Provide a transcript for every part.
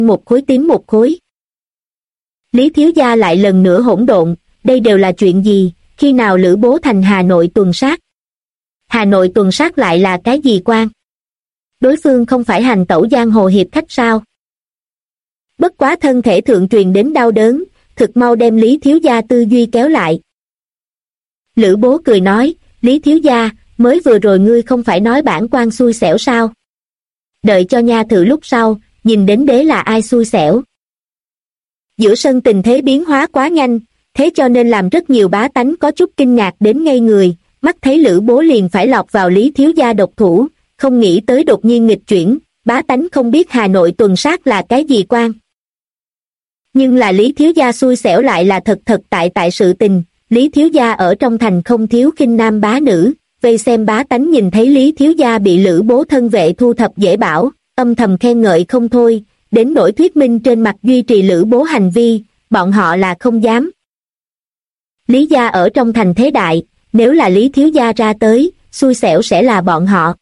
một khối tím một khối. Lý thiếu gia lại lần nữa hỗn độn, đây đều là chuyện gì, khi nào Lữ Bố thành Hà Nội tuần sát? Hà Nội tuần sát lại là cái gì quan? Đối phương không phải hành tẩu giang hồ hiệp khách sao? Bất quá thân thể thượng truyền đến đau đớn, thực mau đem Lý thiếu gia tư duy kéo lại. Lữ Bố cười nói, Lý thiếu gia, mới vừa rồi ngươi không phải nói bản quan xui xẻo sao? Đợi cho nha thử lúc sau, nhìn đến đế là ai xui xẻo. Giữa sân tình thế biến hóa quá nhanh, thế cho nên làm rất nhiều bá tánh có chút kinh ngạc đến ngây người, mắt thấy Lữ Bố liền phải lọt vào Lý thiếu gia độc thủ, không nghĩ tới đột nhiên nghịch chuyển, bá tánh không biết Hà Nội tuần sát là cái gì quan. Nhưng là Lý thiếu gia xui xẻo lại là thật thật tại sự tình, Lý thiếu gia ở trong thành không thiếu khinh nam bá nữ, vây xem bá tánh nhìn thấy Lý thiếu gia bị Lữ Bố thân vệ thu thập dễ bảo, âm thầm khen ngợi không thôi, đến nỗi thuyết minh trên mặt duy trì Lữ Bố hành vi, bọn họ là không dám. Lý gia ở trong thành thế đại, nếu là Lý thiếu gia ra tới, xui xẻo sẽ là bọn họ.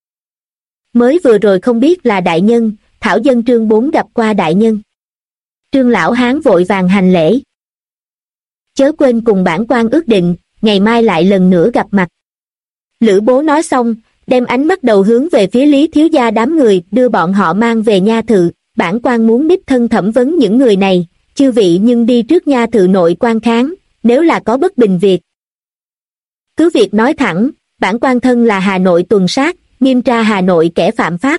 Mới vừa rồi không biết là đại nhân, thảo dân Trương Bốn gặp qua đại nhân. Trương lão hán vội vàng hành lễ. Chớ quên cùng bản quan ước định, ngày mai lại lần nữa gặp mặt. Lữ Bố nói xong, đem ánh mắt đầu hướng về phía Lý thiếu gia đám người, đưa bọn họ mang về nha thự, bản quan muốn đích thân thẩm vấn những người này, chư vị nhưng đi trước nha thự nội quan kháng, nếu là có bất bình việc. Cứ việc nói thẳng, bản quan thân là Hà Nội tuần sát, nghiêm tra Hà Nội kẻ phạm pháp.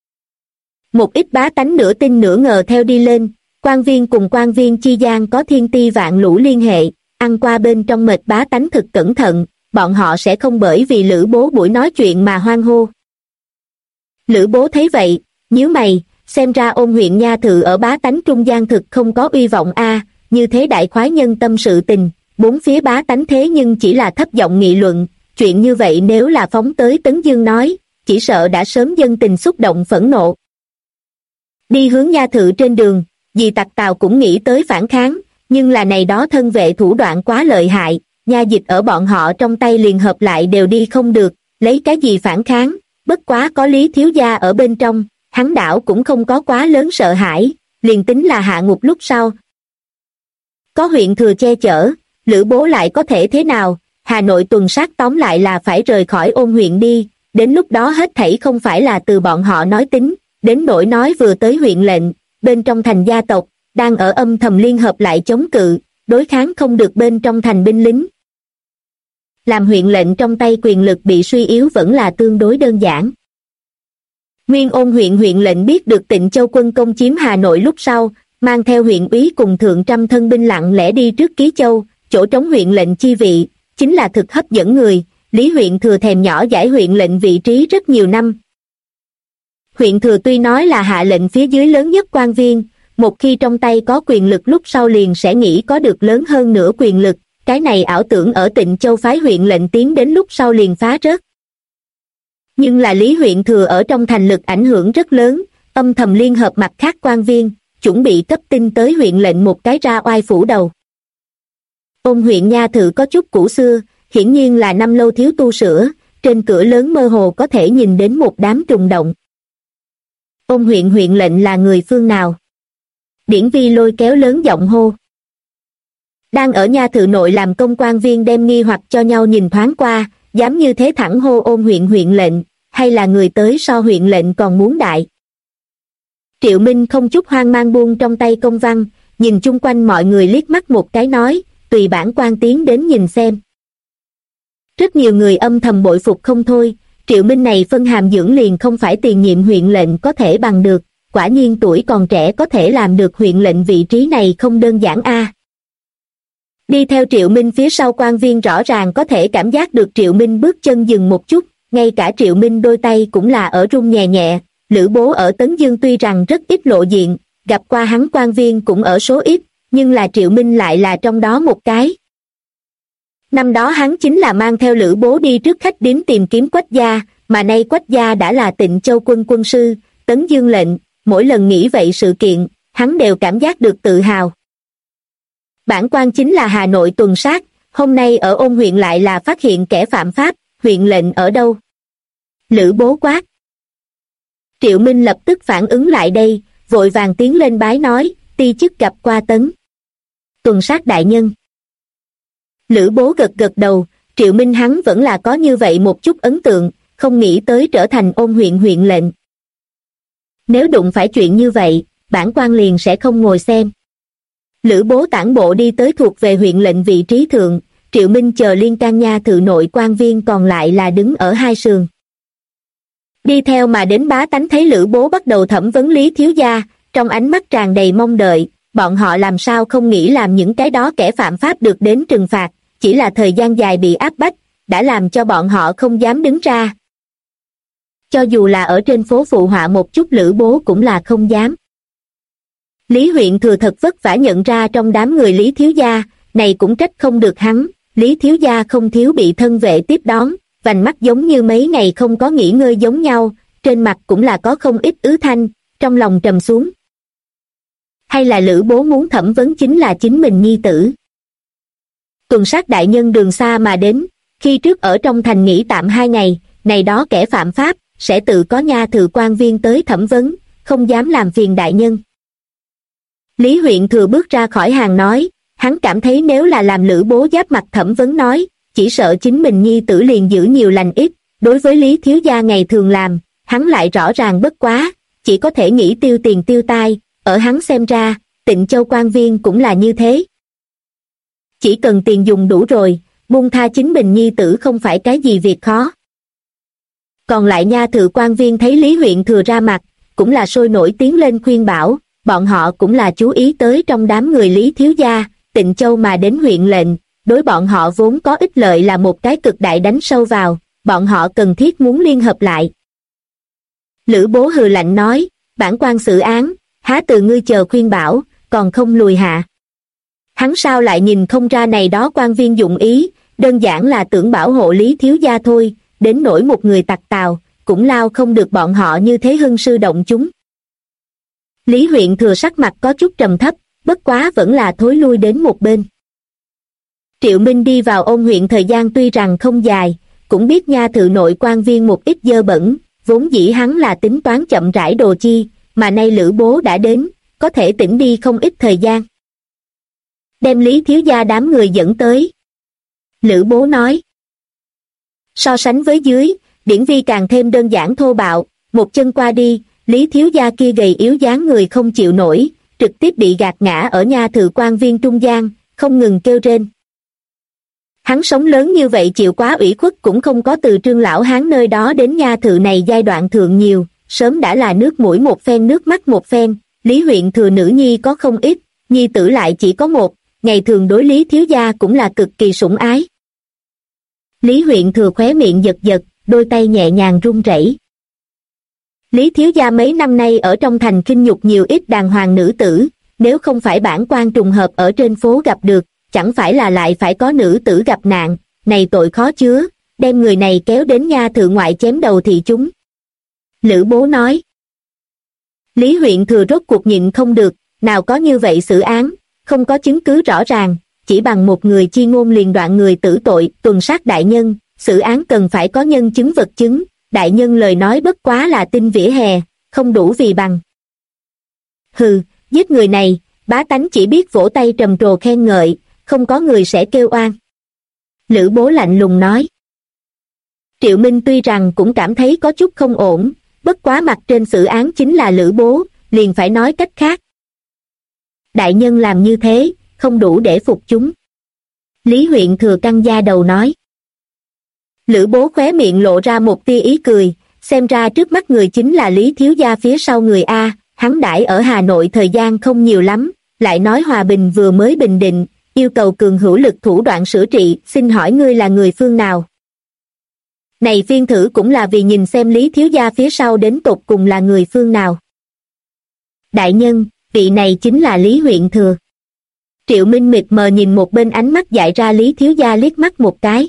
Một ít bá tánh nửa tin nửa ngờ theo đi lên, quan viên cùng quan viên chi gian có thiên ti vạn lũ liên hệ, ăn qua bên trong mệt bá tánh thực cẩn thận, bọn họ sẽ không bởi vì Lữ Bố buổi nói chuyện mà hoan hô. Lữ Bố thấy vậy, nhíu mày, xem ra Ôn huyện nha thự ở bá tánh trung gian thực không có uy vọng a, như thế đại khoái nhân tâm sự tình, bốn phía bá tánh thế nhưng chỉ là thấp giọng nghị luận, chuyện như vậy nếu là phóng tới Tấn Dương nói, chỉ sợ đã sớm dân tình xúc động phẫn nộ. Đi hướng nha thự trên đường, dì Tặc Tào cũng nghĩ tới phản kháng, nhưng là này đó thân vệ thủ đoạn quá lợi hại, nha dịch ở bọn họ trong tay liền hợp lại đều đi không được, lấy cái gì phản kháng, bất quá có Lý thiếu gia ở bên trong, hắn đảo cũng không có quá lớn sợ hãi, liền tính là hạ ngục lúc sau. Có huyện thừa che chở, Lữ Bố lại có thể thế nào, Hà Nội tuần sát tóm lại là phải rời khỏi Ôn huyện đi, đến lúc đó hết thảy không phải là từ bọn họ nói tính, đến nỗi nói vừa tới huyện lệnh, bên trong thành gia tộc, đang ở âm thầm liên hợp lại chống cự, đối kháng không được bên trong thành binh lính. Làm huyện lệnh trong tay quyền lực bị suy yếu vẫn là tương đối đơn giản. Nguyên Ôn huyện huyện lệnh biết được Tịnh Châu quân công chiếm Hà Nội lúc sau, mang theo huyện úy cùng thượng trăm thân binh lặng lẽ đi trước Ký Châu, chỗ trống huyện lệnh chi vị, chính là thực hấp dẫn người, Lý huyện thừa thèm nhỏ giải huyện lệnh vị trí rất nhiều năm. Huyện thừa tuy nói là hạ lệnh phía dưới lớn nhất quan viên, một khi trong tay có quyền lực lúc sau liền sẽ nghĩ có được lớn hơn nữa quyền lực, cái này ảo tưởng ở Tịnh Châu phái huyện lệnh tiến đến lúc sau liền phá rớt. Nhưng là Lý huyện thừa ở trong thành lực ảnh hưởng rất lớn, âm thầm liên hợp mặt khác quan viên, chuẩn bị cấp tin tới huyện lệnh một cái ra oai phủ đầu. Ôn huyện nha thự có chút cũ xưa, hiển nhiên là năm lâu thiếu tu sửa, trên cửa lớn mơ hồ có thể nhìn đến một đám trùng động. Ôn huyện huyện lệnh là người phương nào? Điển Vi lôi kéo lớn giọng hô. Đang ở nha thự nội làm công quan viên đem nghi hoặc cho nhau nhìn thoáng qua, dám như thế thẳng hô Ôn huyện huyện lệnh, hay là người tới so huyện lệnh còn muốn đại. Triệu Minh không chút hoang mang buông trong tay công văn, nhìn chung quanh mọi người liếc mắt một cái nói, tùy bản quan tiến đến nhìn xem. Rất nhiều người âm thầm bội phục không thôi, Triệu Minh này phân hàm dưỡng liền không phải tiền nhiệm huyện lệnh có thể bằng được, quả nhiên tuổi còn trẻ có thể làm được huyện lệnh vị trí này không đơn giản a. Đi theo Triệu Minh phía sau quan viên rõ ràng có thể cảm giác được Triệu Minh bước chân dừng một chút, ngay cả Triệu Minh đôi tay cũng là ở run nhẹ nhẹ. Lữ Bố ở Tấn Dương tuy rằng rất ít lộ diện, gặp qua hắn quan viên cũng ở số ít, nhưng là Triệu Minh lại là trong đó một cái. Năm đó hắn chính là mang theo Lữ Bố đi trước khách điếm tìm kiếm Quách gia, mà nay Quách gia đã là Tịnh Châu quân quân sư, Tấn Dương lệnh, mỗi lần nghĩ vậy sự kiện, hắn đều cảm giác được tự hào. Bản quan chính là Hà Nội tuần sát, hôm nay ở Ôn huyện lại là phát hiện kẻ phạm pháp, huyện lệnh ở đâu? Lữ Bố quát. Triệu Minh lập tức phản ứng lại đây, vội vàng tiến lên bái nói, ti chức gặp qua Tấn tuần sát đại nhân. Lữ Bố gật gật đầu, Triệu Minh hắn vẫn là có như vậy một chút ấn tượng, không nghĩ tới trở thành Ôn huyện huyện lệnh. Nếu đụng phải chuyện như vậy, bản quan liền sẽ không ngồi xem. Lữ Bố tản bộ đi tới thuộc về huyện lệnh vị trí thượng, Triệu Minh chờ Liên can nha thự nội quan viên còn lại là đứng ở hai sườn. Đi theo mà đến bá tánh thấy Lữ Bố bắt đầu thẩm vấn Lý thiếu gia, trong ánh mắt tràn đầy mong đợi, bọn họ làm sao không nghĩ làm những cái đó kẻ phạm pháp được đến trừng phạt, chỉ là thời gian dài bị áp bách, đã làm cho bọn họ không dám đứng ra. Cho dù là ở trên phố phụ họa một chút Lữ Bố cũng là không dám. Lý huyện thừa thật vất vả nhận ra trong đám người Lý thiếu gia, này cũng trách không được hắn, Lý thiếu gia không thiếu bị thân vệ tiếp đón, vành mắt giống như mấy ngày không có nghỉ ngơi giống nhau, trên mặt cũng là có không ít ứ thanh, trong lòng trầm xuống. Hay là Lữ Bố muốn thẩm vấn chính là chính mình nhi tử? Tuần sát đại nhân đường xa mà đến, khi trước ở trong thành nghỉ tạm 2 ngày, này đó kẻ phạm pháp, sẽ tự có nha thự quan viên tới thẩm vấn, không dám làm phiền đại nhân. Lý huyện thừa bước ra khỏi hàng nói, hắn cảm thấy nếu là làm Lữ Bố giáp mặt thẩm vấn nói, chỉ sợ chính mình nhi tử liền giữ nhiều lành ít, đối với Lý thiếu gia ngày thường làm, hắn lại rõ ràng bất quá, chỉ có thể nghĩ tiêu tiền tiêu tai, ở hắn xem ra, Tịnh Châu quan viên cũng là như thế. Chỉ cần tiền dùng đủ rồi, buông tha chính mình nhi tử không phải cái gì việc khó. Còn lại nha thự quan viên thấy Lý huyện thừa ra mặt, cũng là sôi nổi tiến lên khuyên bảo, bọn họ cũng là chú ý tới trong đám người Lý thiếu gia, Tịnh Châu mà đến huyện lệnh, đối bọn họ vốn có ích lợi là một cái cực đại đánh sâu vào, bọn họ cần thiết muốn liên hợp lại. Lữ Bố hừ lạnh nói, bản quan xử án, há từ ngươi chờ khuyên bảo, còn không lùi hạ. Hắn sao lại nhìn không ra này đó quan viên dụng ý, đơn giản là tưởng bảo hộ Lý thiếu gia thôi, đến nỗi một người tặc tào, cũng lao không được bọn họ như thế hưng sư động chúng. Lý huyện thừa sắc mặt có chút trầm thấp, bất quá vẫn là thối lui đến một bên. Triệu Minh đi vào Ôn huyện thời gian tuy rằng không dài, cũng biết nha thự nội quan viên một ít dơ bẩn, vốn dĩ hắn là tính toán chậm rãi đồ chi, mà nay Lữ Bố đã đến, có thể tỉnh đi không ít thời gian. Đem Lý thiếu gia đám người dẫn tới. Lữ Bố nói. So sánh với dưới, điển vi càng thêm đơn giản thô bạo, một chân qua đi, Lý thiếu gia kia gầy yếu dáng người không chịu nổi, trực tiếp bị gạt ngã ở nha thự quan viên trung gian, không ngừng kêu rên. Hắn sống lớn như vậy chịu quá ủy khuất cũng không có từ Trương lão hán nơi đó đến nha thự này giai đoạn thượng nhiều, sớm đã là nước mũi một phen nước mắt một phen, Lý huyện thừa nữ nhi có không ít, nhi tử lại chỉ có một, ngày thường đối Lý thiếu gia cũng là cực kỳ sủng ái. Lý huyện thừa khóe miệng giật giật, đôi tay nhẹ nhàng run rẩy. Lý thiếu gia mấy năm nay ở trong thành khinh nhục nhiều ít đàng hoàng nữ tử, nếu không phải bản quan trùng hợp ở trên phố gặp được, chẳng phải là lại phải có nữ tử gặp nạn, này tội khó chứa, đem người này kéo đến nha thự ngoại chém đầu thị chúng. Lữ Bố nói. Lý huyện thừa rốt cuộc nhịn không được, nào có như vậy xử án, không có chứng cứ rõ ràng, chỉ bằng một người chi ngôn liền đoạn người tử tội, tuần sát đại nhân, xử án cần phải có nhân chứng vật chứng, đại nhân lời nói bất quá là tin vỉa hè, không đủ vì bằng. Hừ, giết người này, bá tánh chỉ biết vỗ tay trầm trồ khen ngợi, không có người sẽ kêu oan. Lữ Bố lạnh lùng nói. Triệu Minh tuy rằng cũng cảm thấy có chút không ổn, bất quá mặt trên xử án chính là Lữ Bố, liền phải nói cách khác. Đại nhân làm như thế, không đủ để phục chúng. Lý huyện thừa căng da đầu nói. Lữ Bố khóe miệng lộ ra một tia ý cười, xem ra trước mắt người chính là Lý thiếu gia phía sau người A, hắn đãi ở Hà Nội thời gian không nhiều lắm, lại nói hòa bình vừa mới bình định, yêu cầu cường hữu lực thủ đoạn sửa trị, xin hỏi ngươi là người phương nào? Này phiên thử cũng là vì nhìn xem Lý thiếu gia phía sau đến tột cùng là người phương nào. Đại nhân, vị này chính là Lý huyện thừa. Triệu Minh mịt mờ nhìn một bên ánh mắt dại ra Lý thiếu gia liếc mắt một cái.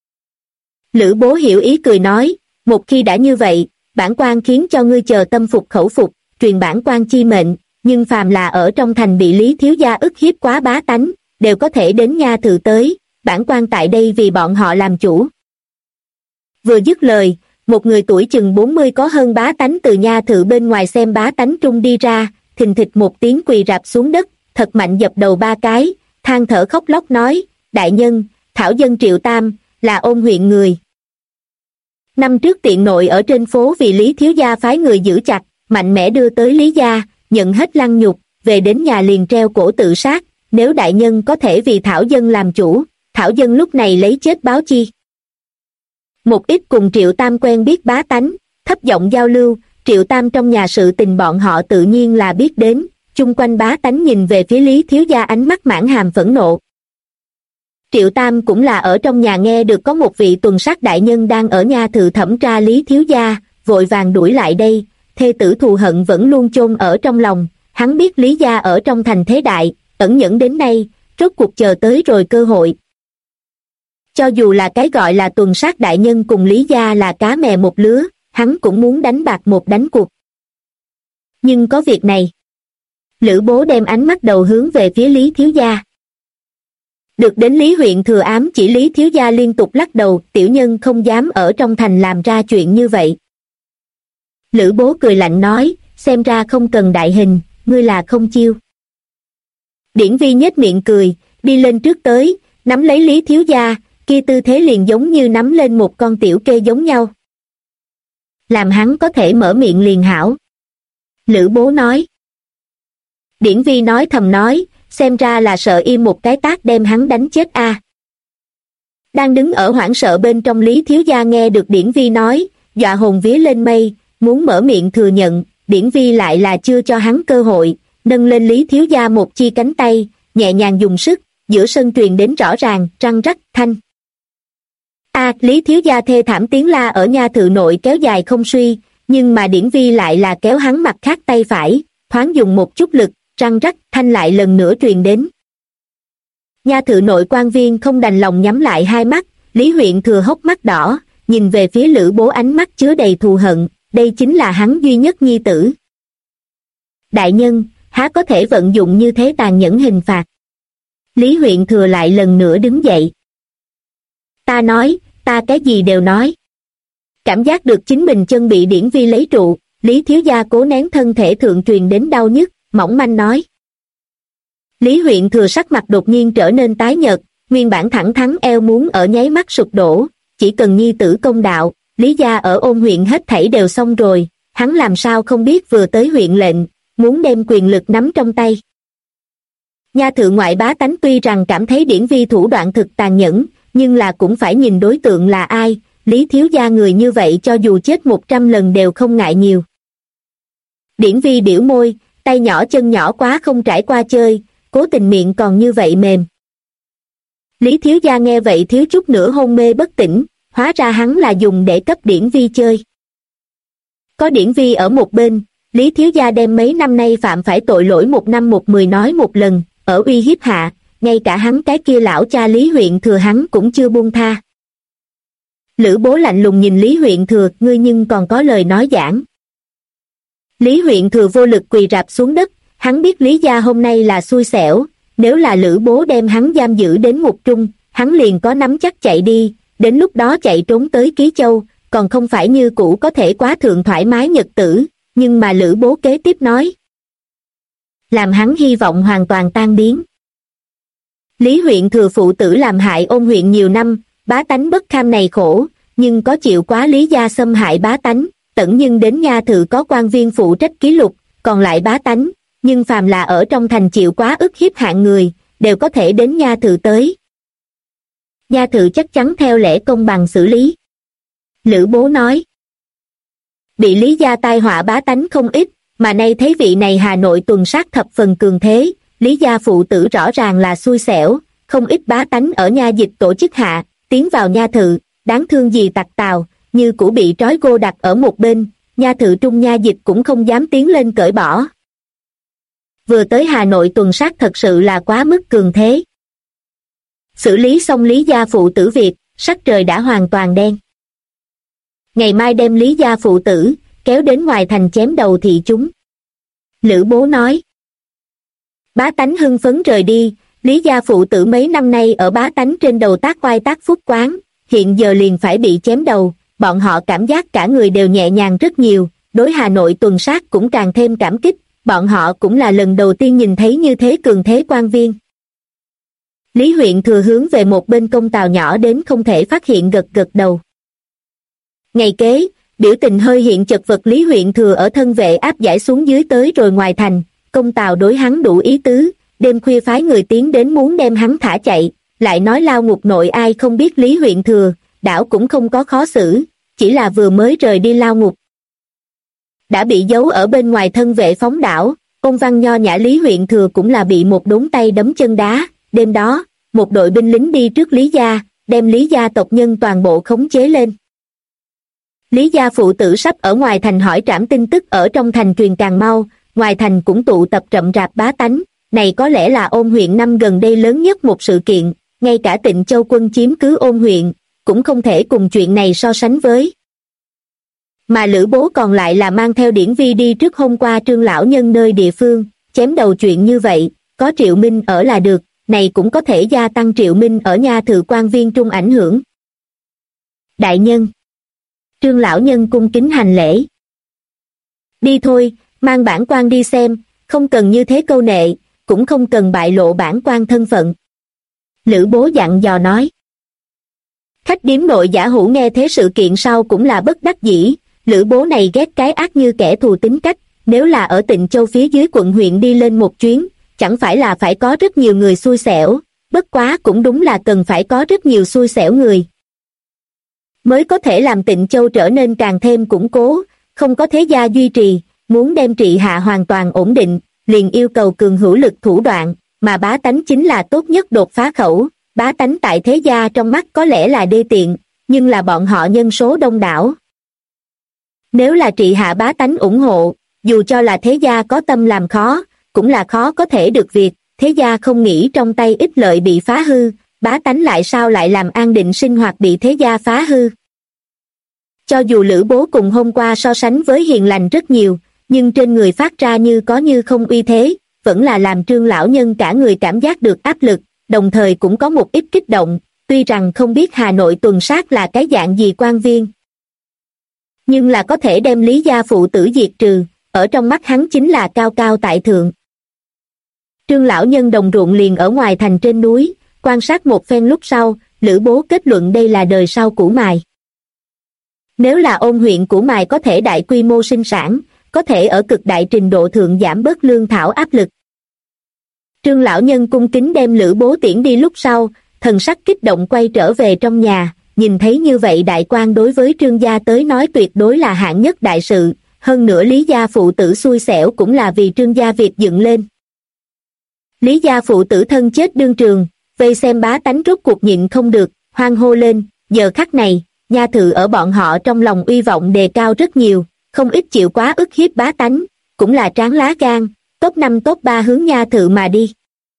Lữ Bố hiểu ý cười nói, một khi đã như vậy, bản quan khiến cho ngươi chờ tâm phục khẩu phục, truyền bản quan chi mệnh, nhưng phàm là ở trong thành bị Lý thiếu gia ức hiếp quá bá tánh, đều có thể đến nha thự tới, bản quan tại đây vì bọn họ làm chủ. Vừa dứt lời, một người tuổi chừng 40 có hơn bá tánh từ nha thự bên ngoài xem bá tánh trung đi ra, thình thịch một tiếng quỳ rạp xuống đất, thật mạnh dập đầu 3 cái, than thở khóc lóc nói, đại nhân, thảo dân Triệu Tam, là Ôn huyện người. Năm trước tiện nội ở trên phố vì Lý thiếu gia phái người giữ chặt, mạnh mẽ đưa tới Lý gia, nhận hết lăng nhục, về đến nhà liền treo cổ tự sát, nếu đại nhân có thể vì thảo dân làm chủ, thảo dân lúc này lấy chết báo chi. Một ít cùng Triệu Tam quen biết bá tánh, thấp giọng giao lưu, Triệu Tam trong nhà sự tình bọn họ tự nhiên là biết đến, chung quanh bá tánh nhìn về phía Lý thiếu gia ánh mắt mãn hàm phẫn nộ. Triệu Tam cũng là ở trong nhà nghe được có một vị tuần sát đại nhân đang ở nha thự thẩm tra Lý thiếu gia, vội vàng đuổi lại đây, thê tử thù hận vẫn luôn chôn ở trong lòng, hắn biết Lý gia ở trong thành thế đại, ẩn nhẫn đến nay, rốt cuộc chờ tới rồi cơ hội. Cho dù là cái gọi là tuần sát đại nhân cùng Lý gia là cá mè một lứa, hắn cũng muốn đánh bạc một đánh cuộc. Nhưng có việc này. Lữ Bố đem ánh mắt đầu hướng về phía Lý thiếu gia. Được đến Lý huyện thừa ám chỉ Lý thiếu gia liên tục lắc đầu, tiểu nhân không dám ở trong thành làm ra chuyện như vậy. Lữ Bố cười lạnh nói, xem ra không cần đại hình, ngươi là không chiêu. Điển Vi nhếch miệng cười, đi lên trước tới, nắm lấy Lý thiếu gia, kia tư thế liền giống như nắm lên một con tiểu kê giống nhau. Làm hắn có thể mở miệng liền hảo. Lữ Bố nói. Điển Vi nói thầm nói, xem ra là sợ im một cái tát đem hắn đánh chết a. Đang đứng ở hoảng sợ bên trong Lý thiếu gia nghe được Điển Vi nói, dọa hồn vía lên mây, muốn mở miệng thừa nhận, Điển Vi lại là chưa cho hắn cơ hội, nâng lên Lý thiếu gia một chi cánh tay, nhẹ nhàng dùng sức, giữa sân truyền đến rõ ràng, răng rắc, thanh. Lý thiếu gia thê thảm tiếng la ở nha thự nội kéo dài không suy, nhưng mà Điển Vi lại là kéo hắn mặt khác tay phải, thoáng dùng một chút lực, răng rắc, thanh lại lần nữa truyền đến. Nha thự nội quan viên không đành lòng nhắm lại hai mắt, Lý huyện thừa hốc mắt đỏ, nhìn về phía Lữ Bố ánh mắt chứa đầy thù hận, đây chính là hắn duy nhất nhi tử. Đại nhân, há có thể vận dụng như thế tàn nhẫn hình phạt. Lý huyện thừa lại lần nữa đứng dậy. Ta nói, ta cái gì đều nói. Cảm giác được chính mình chân bị Điển Vi lấy trụ, Lý thiếu gia cố nén thân thể thượng truyền đến đau nhức, mỏng manh nói. Lý huyện thừa sắc mặt đột nhiên trở nên tái nhợt, nguyên bản thẳng thắn eo muốn ở nháy mắt sụp đổ, chỉ cần nhi tử công đạo, Lý gia ở Ôn huyện hết thảy đều xong rồi, hắn làm sao không biết vừa tới huyện lệnh, muốn đem quyền lực nắm trong tay. Nha thự ngoại bá tánh tuy rằng cảm thấy Điển Vi thủ đoạn thực tàn nhẫn, nhưng là cũng phải nhìn đối tượng là ai, Lý thiếu gia người như vậy cho dù chết 100 lần đều không ngại nhiều. Điển Vi biểu môi, tay nhỏ chân nhỏ quá không trải qua chơi, cố tình miệng còn như vậy mềm. Lý thiếu gia nghe vậy thiếu chút nữa hôn mê bất tỉnh, hóa ra hắn là dùng để cấp Điển Vi chơi. Có Điển Vi ở một bên, Lý thiếu gia đem mấy năm nay phạm phải tội lỗi 1 năm 1 10 nói một lần, ở uy hiếp hạ, ngay cả hắn cái kia lão cha Lý huyện thừa hắn cũng chưa buông tha. Lữ Bố lạnh lùng nhìn Lý huyện thừa, ngươi nhưng còn có lời nói giảng. Lý huyện thừa vô lực quỳ rạp xuống đất, hắn biết Lý gia hôm nay là xui xẻo, nếu là Lữ Bố đem hắn giam giữ đến Ngục Trung, hắn liền có nắm chắc chạy đi, đến lúc đó chạy trốn tới Ký Châu, còn không phải như cũ có thể quá thượng thoải mái nhật tử, nhưng mà Lữ Bố kế tiếp nói. Làm hắn hy vọng hoàn toàn tan biến. Lý huyện thừa phụ tử làm hại Ôn huyện nhiều năm, bá tánh bất kham này khổ, nhưng có chịu quá Lý gia xâm hại bá tánh, tẩn nhưng đến nha thự có quan viên phụ trách ký lục, còn lại bá tánh, nhưng phàm là ở trong thành chịu quá ức hiếp hạng người, đều có thể đến nha thự tới. Nha thự chắc chắn theo lẽ công bằng xử lý. Lữ Bố nói. Bị Lý gia tai họa bá tánh không ít, mà nay thấy vị này Hà Nội tuần sát thập phần cường thế, Lý gia phụ tử rõ ràng là xui xẻo, không ít bá tánh ở nha dịch tổ chức hạ, tiến vào nha thự, đáng thương gì tặc tào, như cũ bị trói gô đặt ở một bên, nha thự trung nha dịch cũng không dám tiến lên cởi bỏ. Vừa tới Hà Nội tuần sát thật sự là quá mức cường thế. Xử lý xong Lý gia phụ tử việc, sắc trời đã hoàn toàn đen. Ngày mai đem Lý gia phụ tử, kéo đến ngoài thành chém đầu thị chúng. Lữ Bố nói. Bá tánh hưng phấn rời đi, Lý gia phụ tử mấy năm nay ở bá tánh trên đầu tác oai tác phúc quán, hiện giờ liền phải bị chém đầu, bọn họ cảm giác cả người đều nhẹ nhàng rất nhiều, đối Hà Nội tuần sát cũng càng thêm cảm kích, bọn họ cũng là lần đầu tiên nhìn thấy như thế cường thế quan viên. Lý Huyện Thừa hướng về một bên công tàu nhỏ đến không thể phát hiện gật gật đầu. Ngày kế, biểu tình hơi hiện chật vật Lý Huyện Thừa ở thân vệ áp giải xuống dưới tới rồi ngoài thành, công tàu đối hắn đủ ý tứ, đêm khuya phái người tiến đến muốn đem hắn thả chạy, lại nói lao ngục nội ai không biết Lý Huyện Thừa, đảo cũng không có khó xử, chỉ là vừa mới rời đi lao ngục. Đã bị giấu ở bên ngoài thân vệ phóng đảo, ôn văn nho nhã Lý Huyện Thừa cũng là bị một đốn tay đấm chân đá, đêm đó, một đội binh lính đi trước Lý gia, đem Lý gia tộc nhân toàn bộ khống chế lên. Lý gia phụ tử sắp ở ngoài thành hỏi trảm tin tức ở trong thành truyền càng mau, ngoài thành cũng tụ tập rậm rạp bá tánh, này có lẽ là Ôn huyện năm gần đây lớn nhất một sự kiện, ngay cả Tịnh Châu quân chiếm cứ Ôn huyện, cũng không thể cùng chuyện này so sánh với. Mà Lữ Bố còn lại là mang theo Điển Vi đi trước hôm qua Trương lão nhân nơi địa phương, chém đầu chuyện như vậy, có Triệu Minh ở là được, này cũng có thể gia tăng Triệu Minh ở nha thự quan viên trung ảnh hưởng. Đại nhân. Trương lão nhân cung kính hành lễ. Đi thôi, mang bản quan đi xem, không cần như thế câu nệ, cũng không cần bại lộ bản quan thân phận. Lữ Bố dặn dò nói. Khách điếm nội Giả Hữu nghe thế sự kiện sau cũng là bất đắc dĩ, Lữ Bố này ghét cái ác như kẻ thù tính cách, nếu là ở Tịnh Châu phía dưới quận huyện đi lên một chuyến, chẳng phải là phải có rất nhiều người xui xẻo, bất quá cũng đúng là cần phải có rất nhiều xui xẻo người. Mới có thể làm Tịnh Châu trở nên càng thêm củng cố, không có thế gia duy trì, muốn đem trị hạ hoàn toàn ổn định, liền yêu cầu cường hữu lực thủ đoạn, mà bá tánh chính là tốt nhất đột phá khẩu, bá tánh tại thế gia trong mắt có lẽ là đê tiện, nhưng là bọn họ nhân số đông đảo. Nếu là trị hạ bá tánh ủng hộ, dù cho là thế gia có tâm làm khó, cũng là khó có thể được việc, thế gia không nghĩ trong tay ích lợi bị phá hư, bá tánh lại sao lại làm an định sinh hoạt bị thế gia phá hư. Cho dù Lữ Bố cùng hôm qua so sánh với hiền lành rất nhiều, nhưng trên người phát ra như có như không uy thế, vẫn là làm Trương lão nhân cả người cảm giác được áp lực, đồng thời cũng có một ít kích động, tuy rằng không biết Hà Nội tuần sát là cái dạng gì quan viên. Nhưng là có thể đem Lý gia phụ tử diệt trừ, ở trong mắt hắn chính là cao cao tại thượng. Trương lão nhân đồng ruộng liền ở ngoài thành trên núi, quan sát một phen lúc sau, Lữ Bố kết luận đây là đời sau Củ Mài. Nếu là Ôn huyện Củ Mài có thể đại quy mô sinh sản, có thể ở cực đại trình độ thượng giảm bớt lương thảo áp lực. Trương lão nhân cung kính đem Lữ Bố tiễn đi lúc sau, thần sắc kích động quay trở về trong nhà, nhìn thấy như vậy đại quan đối với Trương gia tới nói tuyệt đối là hạng nhất đại sự, hơn nữa Lý gia phụ tử xui xẻo cũng là vì Trương gia việc dựng lên. Lý gia phụ tử thân chết đương trường, vây xem bá tánh rốt cuộc nhịn không được, hoan hô lên, giờ khắc này, nha thự ở bọn họ trong lòng uy vọng đề cao rất nhiều, không ít chịu quá ức hiếp bá tánh, cũng là tráng lá gan, top 5 top 3 hướng nha thự mà đi.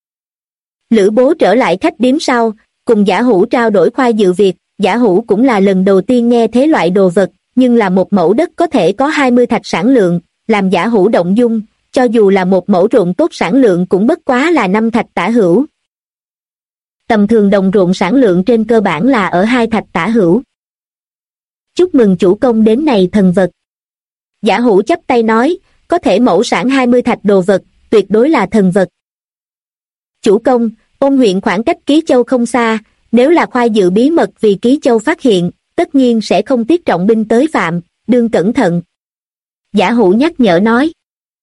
Lữ Bố trở lại khách điếm sau, cùng Giả Hữu trao đổi khoai dự việc, Giả Hữu cũng là lần đầu tiên nghe thế loại đồ vật, nhưng là một mẫu đất có thể có 20 thạch sản lượng, làm Giả Hữu động dung, cho dù là một mẫu ruộng tốt sản lượng cũng bất quá là 5 thạch tả hữu. Tầm thường đồng ruộng sản lượng trên cơ bản là ở 2 thạch tả hữu. Chúc mừng chủ công đến này thần vật. Giả Hữu chắp tay nói, có thể mẫu sản 20 thạch đồ vật, tuyệt đối là thần vật. Chủ công, Ôn huyện khoảng cách Ký Châu không xa, nếu là khoai dự bí mật vì Ký Châu phát hiện, tất nhiên sẽ không tiết trọng binh tới phạm, đương cẩn thận. Giả Hữu nhắc nhở nói.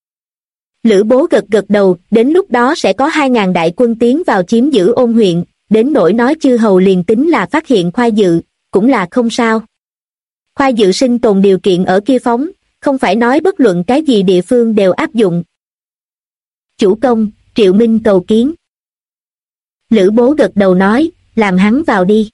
Lữ Bố gật gật đầu, đến lúc đó sẽ có 2.000 đại quân tiến vào chiếm giữ Ôn huyện, đến nỗi nói chư hầu liền tính là phát hiện khoai dự, cũng là không sao. Khoai dự sinh tồn điều kiện ở kia phóng, không phải nói bất luận cái gì địa phương đều áp dụng. Chủ công, Triệu Minh cầu kiến. Lữ Bố gật đầu nói, làm hắn vào đi.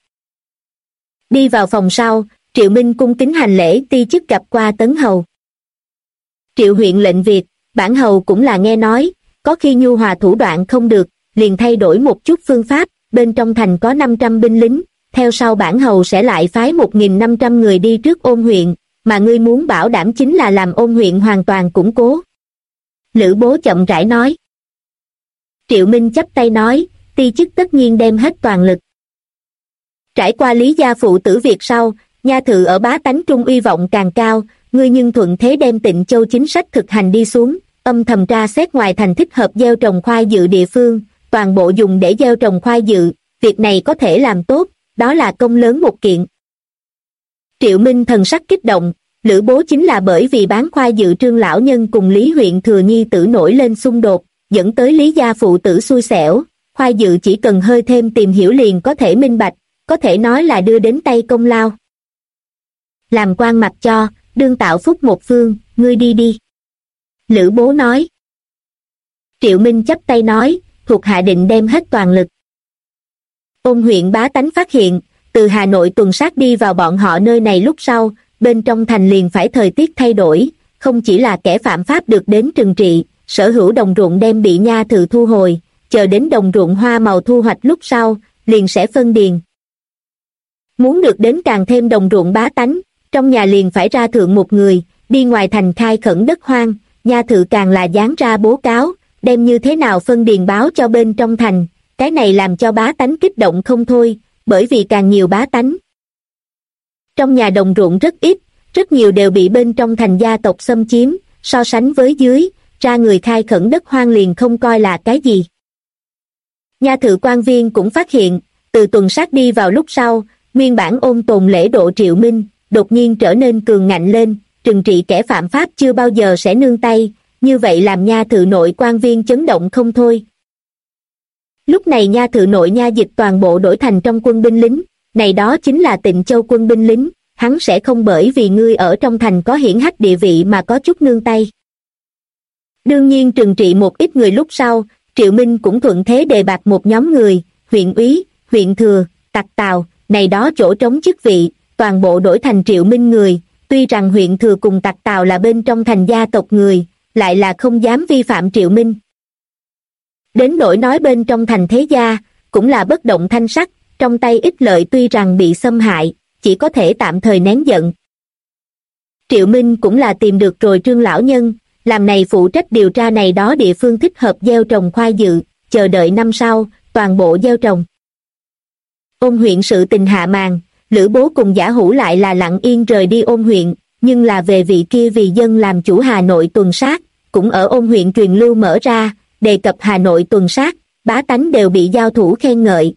Đi vào phòng sau, Triệu Minh cung kính hành lễ ti chức gặp qua Tấn Hầu. Triệu huyện lệnh việc, bản hầu cũng là nghe nói, có khi nhu hòa thủ đoạn không được, liền thay đổi một chút phương pháp, bên trong thành có 500 binh lính, theo sau bản hầu sẽ lại phái 1.500 người đi trước Ôn huyện, mà ngươi muốn bảo đảm chính là làm Ôn huyện hoàn toàn củng cố. Lữ Bố chậm rãi nói. Triệu Minh chắp tay nói, ti chức tất nhiên đem hết toàn lực. Trải qua Lý gia phụ tử việc sau, nha thự ở bá tánh trung uy vọng càng cao, ngươi nhưng thuận thế đem Tịnh Châu chính sách thực hành đi xuống, âm thầm tra xét ngoài thành thích hợp gieo trồng khoai dự địa phương, toàn bộ dùng để gieo trồng khoai dự, việc này có thể làm tốt, đó là công lớn một kiện. Triệu Minh thần sắc kích động, Lữ Bố chính là bởi vì bán khoai dự Trương lão nhân cùng Lý huyện thừa nhi tử nổi lên xung đột, dẫn tới Lý gia phụ tử xui xẻo, khoai dự chỉ cần hơi thêm tìm hiểu liền có thể minh bạch, có thể nói là đưa đến tay công lao. Làm quan mặc cho, đương tạo phúc một phương, ngươi đi đi. Lữ Bố nói. Triệu Minh chắp tay nói, thuộc hạ định đem hết toàn lực. Ôn huyện bá tánh phát hiện, từ Hà Nội tuần sát đi vào bọn họ nơi này lúc sau, bên trong thành liền phải thời tiết thay đổi, không chỉ là kẻ phạm pháp được đến trừng trị, sở hữu đồng ruộng đem bị nha thự thu hồi, chờ đến đồng ruộng hoa màu thu hoạch lúc sau, liền sẽ phân điền. Muốn được đến càng thêm đồng ruộng bá tánh, trong nhà liền phải ra thượng một người, đi ngoài thành khai khẩn đất hoang, nha thự càng là dán ra bố cáo, đem như thế nào phân điền báo cho bên trong thành, cái này làm cho bá tánh kích động không thôi, bởi vì càng nhiều bá tánh. Trong nhà đồng ruộng rất ít, rất nhiều đều bị bên trong thành gia tộc xâm chiếm, so sánh với dưới, ra người khai khẩn đất hoang liền không coi là cái gì. Nha thự quan viên cũng phát hiện, từ tuần sát đi vào lúc sau, nguyên bản ôn tồn lễ độ Triệu Minh, đột nhiên trở nên cường ngạnh lên, trừng trị kẻ phạm pháp chưa bao giờ sẽ nương tay, như vậy làm nha thự nội quan viên chấn động không thôi. Lúc này nha thự nội nha dịch toàn bộ đổi thành trong quân binh lính, này đó chính là Tịnh Châu quân binh lính, hắn sẽ không bởi vì ngươi ở trong thành có hiển hách địa vị mà có chút nương tay. Đương nhiên trừng trị một ít người lúc sau, Triệu Minh cũng thuận thế đề bạt một nhóm người, huyện úy, huyện thừa, tặc tào, này đó chỗ trống chức vị, toàn bộ đổi thành Triệu Minh người, tuy rằng huyện thừa cùng tặc tào là bên trong thành gia tộc người, lại là không dám vi phạm Triệu Minh. Đến nỗi nói bên trong thành thế gia, cũng là bất động thanh sắc, trong tay ích lợi tuy rằng bị xâm hại, chỉ có thể tạm thời nén giận. Triệu Minh cũng là tìm được rồi Trương lão nhân, làm này phụ trách điều tra này đó địa phương thích hợp gieo trồng khoai dự, chờ đợi năm sau, toàn bộ gieo trồng. Ôn huyện sự tình hạ màn, Lữ Bố cùng Giả Hữu lại là lặng yên rời đi Ôn huyện, nhưng là về vị kia vì dân làm chủ Hà Nội tuần sát, cũng ở Ôn huyện truyền lưu mở ra, đề cập Hà Nội tuần sát, bá tánh đều bị giao thủ khen ngợi.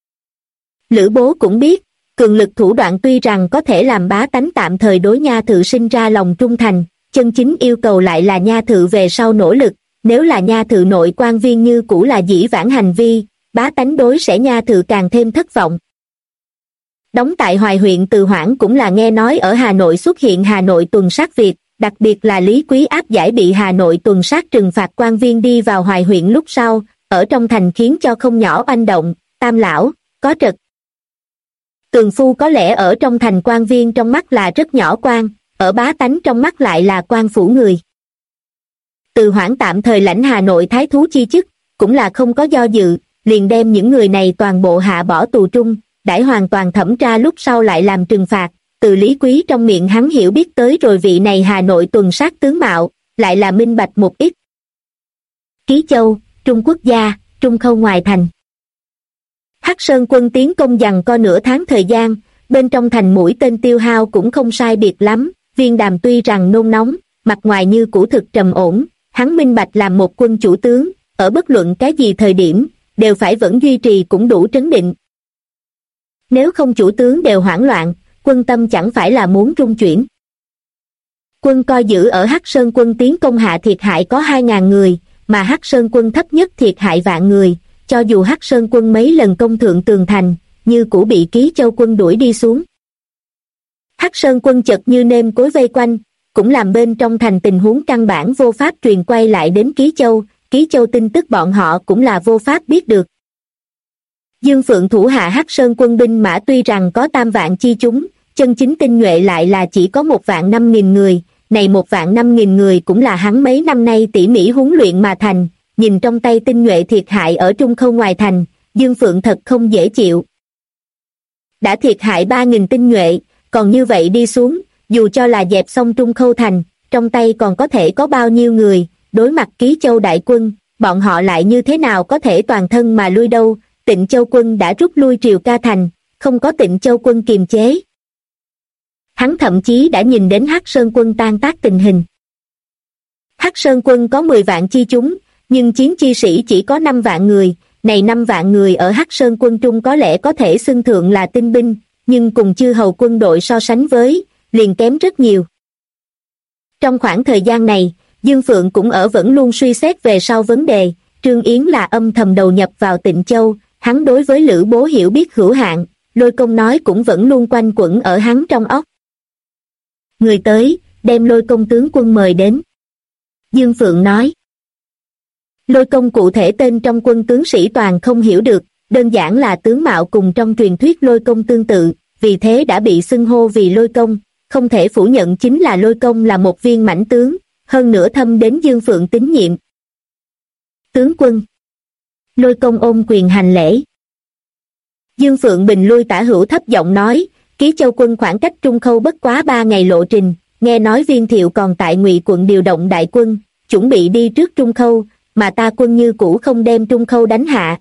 Lữ Bố cũng biết, cường lực thủ đoạn tuy rằng có thể làm bá tánh tạm thời đối nha thự sinh ra lòng trung thành, chân chính yêu cầu lại là nha thự về sau nỗ lực, nếu là nha thự nội quan viên như cũ là dĩ vãng hành vi, bá tánh đối sẽ nha thự càng thêm thất vọng. Đóng tại Hoài huyện Từ Hoãn cũng là nghe nói ở Hà Nội xuất hiện Hà Nội tuần sát việc, đặc biệt là Lý Quý áp giải bị Hà Nội tuần sát trừng phạt quan viên đi vào Hoài huyện lúc sau, ở trong thành khiến cho không nhỏ oanh động, Tam lão, có trật. Tường phu có lẽ ở trong thành quan viên trong mắt là rất nhỏ quan, ở bá tánh trong mắt lại là quan phủ người. Từ Hoãn tạm thời lãnh Hà Nội thái thú chi chức, cũng là không có do dự, liền đem những người này toàn bộ hạ bỏ tù trung, đãi hoàn toàn thẩm tra lúc sau lại làm trừng phạt. Từ Lý Quý trong miệng hắn hiểu biết tới rồi vị này Hà Nội tuần sát tướng mạo, lại là minh bạch một ít. Ký Châu, Trung Quốc gia, Trung Khâu ngoài thành. Hắc Sơn quân tiến công giằng co nửa tháng thời gian, bên trong thành mũi tên tiêu hao cũng không sai biệt lắm, Viên Đàm tuy rằng nôn nóng, mặt ngoài như cũ thực trầm ổn, hắn minh bạch làm một quân chủ tướng, ở bất luận cái gì thời điểm, đều phải vẫn duy trì cũng đủ trấn định. Nếu không chủ tướng đều hoảng loạn, quân tâm chẳng phải là muốn rung chuyển. Quân coi giữ ở Hắc Sơn quân tiến công hạ thiệt hại có 2.000 người, mà Hắc Sơn quân thấp nhất thiệt hại vạn người, cho dù Hắc Sơn quân mấy lần công thượng tường thành, như cũ bị Ký Châu quân đuổi đi xuống. Hắc Sơn quân chật như nêm cối vây quanh, cũng làm bên trong thành tình huống căn bản vô pháp truyền quay lại đến Ký Châu tin tức bọn họ cũng là vô pháp biết được. Dương Phượng thủ hạ Hắc Sơn quân binh mã tuy rằng có 3 vạn chi chúng, chân chính tinh nhuệ lại là chỉ có 1.500.000 người, này 1.500.000 người cũng là hắn mấy năm nay tỉ mỉ huấn luyện mà thành, nhìn trong tay tinh nhuệ thiệt hại ở Trung Khâu ngoài thành, Dương Phượng thật không dễ chịu. Đã thiệt hại 3.000 tinh nhuệ, còn như vậy đi xuống, dù cho là dẹp xong Trung Khâu thành, trong tay còn có thể có bao nhiêu người, đối mặt Ký Châu đại quân, bọn họ lại như thế nào có thể toàn thân mà lui đâu. Tịnh Châu quân đã rút lui Triều Ca thành, không có Tịnh Châu quân kiềm chế. Hắn thậm chí đã nhìn đến Hắc Sơn quân tan tác tình hình. Hắc Sơn quân có 10 vạn chi chúng, nhưng chiến chi sĩ chỉ có 5 vạn người, này 5 vạn người ở Hắc Sơn quân trung có lẽ có thể xưng thượng là tinh binh, nhưng cùng chư hầu quân đội so sánh với, liền kém rất nhiều. Trong khoảng thời gian này, Dương Phượng cũng vẫn luôn suy xét về sau vấn đề, Trương Yến là âm thầm đầu nhập vào Tịnh Châu, hắn đối với Lữ Bố hiểu biết hữu hạn, Lôi Công nói cũng vẫn luôn quanh quẩn ở hắn trong óc. Người tới, đem Lôi Công tướng quân mời đến. Dương Phượng nói. Lôi Công cụ thể tên trong quân tướng sĩ toàn không hiểu được, đơn giản là tướng mạo cùng trong truyền thuyết Lôi Công tương tự, vì thế đã bị xưng hô vì Lôi Công, không thể phủ nhận chính là Lôi Công là một viên mãnh tướng, hơn nữa thâm đến Dương Phượng tín nhiệm. Tướng quân. Lôi Công ôm quyền hành lễ. Dương Phượng bình lui tả hữu thấp giọng nói, Ký Châu quân khoảng cách Trung Khâu bất quá 3 ngày lộ trình, nghe nói Viên Thiệu còn tại Ngụy quận điều động đại quân, chuẩn bị đi trước Trung Khâu, mà ta quân như cũ không đem Trung Khâu đánh hạ.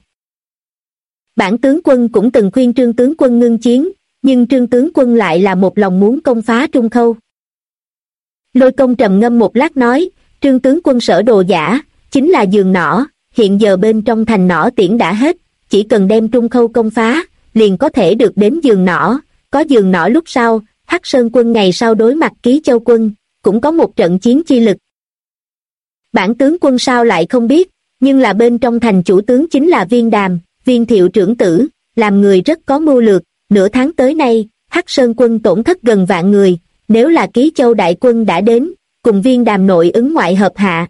Bản tướng quân cũng từng khuyên Trương tướng quân ngưng chiến, nhưng Trương tướng quân lại là một lòng muốn công phá Trung Khâu. Lôi Công trầm ngâm một lát nói, Trương tướng quân sở đồ giả, chính là giường nỏ, hiện giờ bên trong thành nỏ tiễn đã hết, chỉ cần đem Trung Khâu công phá, liền có thể được đến giường nỏ, có giường nỏ lúc sau, Hắc Sơn quân ngày sau đối mặt Ký Châu quân, cũng có một trận chiến chi lực. Bản tướng quân sao lại không biết, nhưng là bên trong thành chủ tướng chính là Viên Đàm, Viên Thiệu trưởng tử, làm người rất có mưu lược, nửa tháng tới nay, Hắc Sơn quân tổn thất gần vạn người, nếu là Ký Châu đại quân đã đến, cùng Viên Đàm nội ứng ngoại hợp hạ.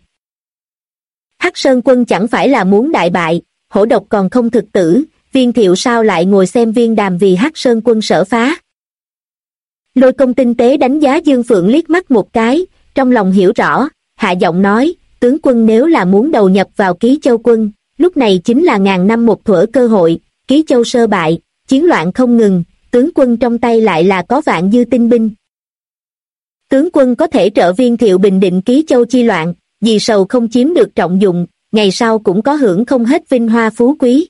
Hắc Sơn quân chẳng phải là muốn đại bại, hổ độc còn không thực tử, Viên Thiệu sao lại ngồi xem Viên Đàm vì Hắc Sơn quân sở phá. Lôi Công tinh tế đánh giá Dương Phượng liếc mắt một cái, trong lòng hiểu rõ, hạ giọng nói, tướng quân nếu là muốn đầu nhập vào Ký Châu quân, lúc này chính là ngàn năm một thuở cơ hội, Ký Châu sơ bại, chiến loạn không ngừng, tướng quân trong tay lại là có vạn dư tinh binh. Tướng quân có thể trợ Viên Thiệu bình định Ký Châu chi loạn, vì sầu không chiếm được trọng dụng, ngày sau cũng có hưởng không hết vinh hoa phú quý.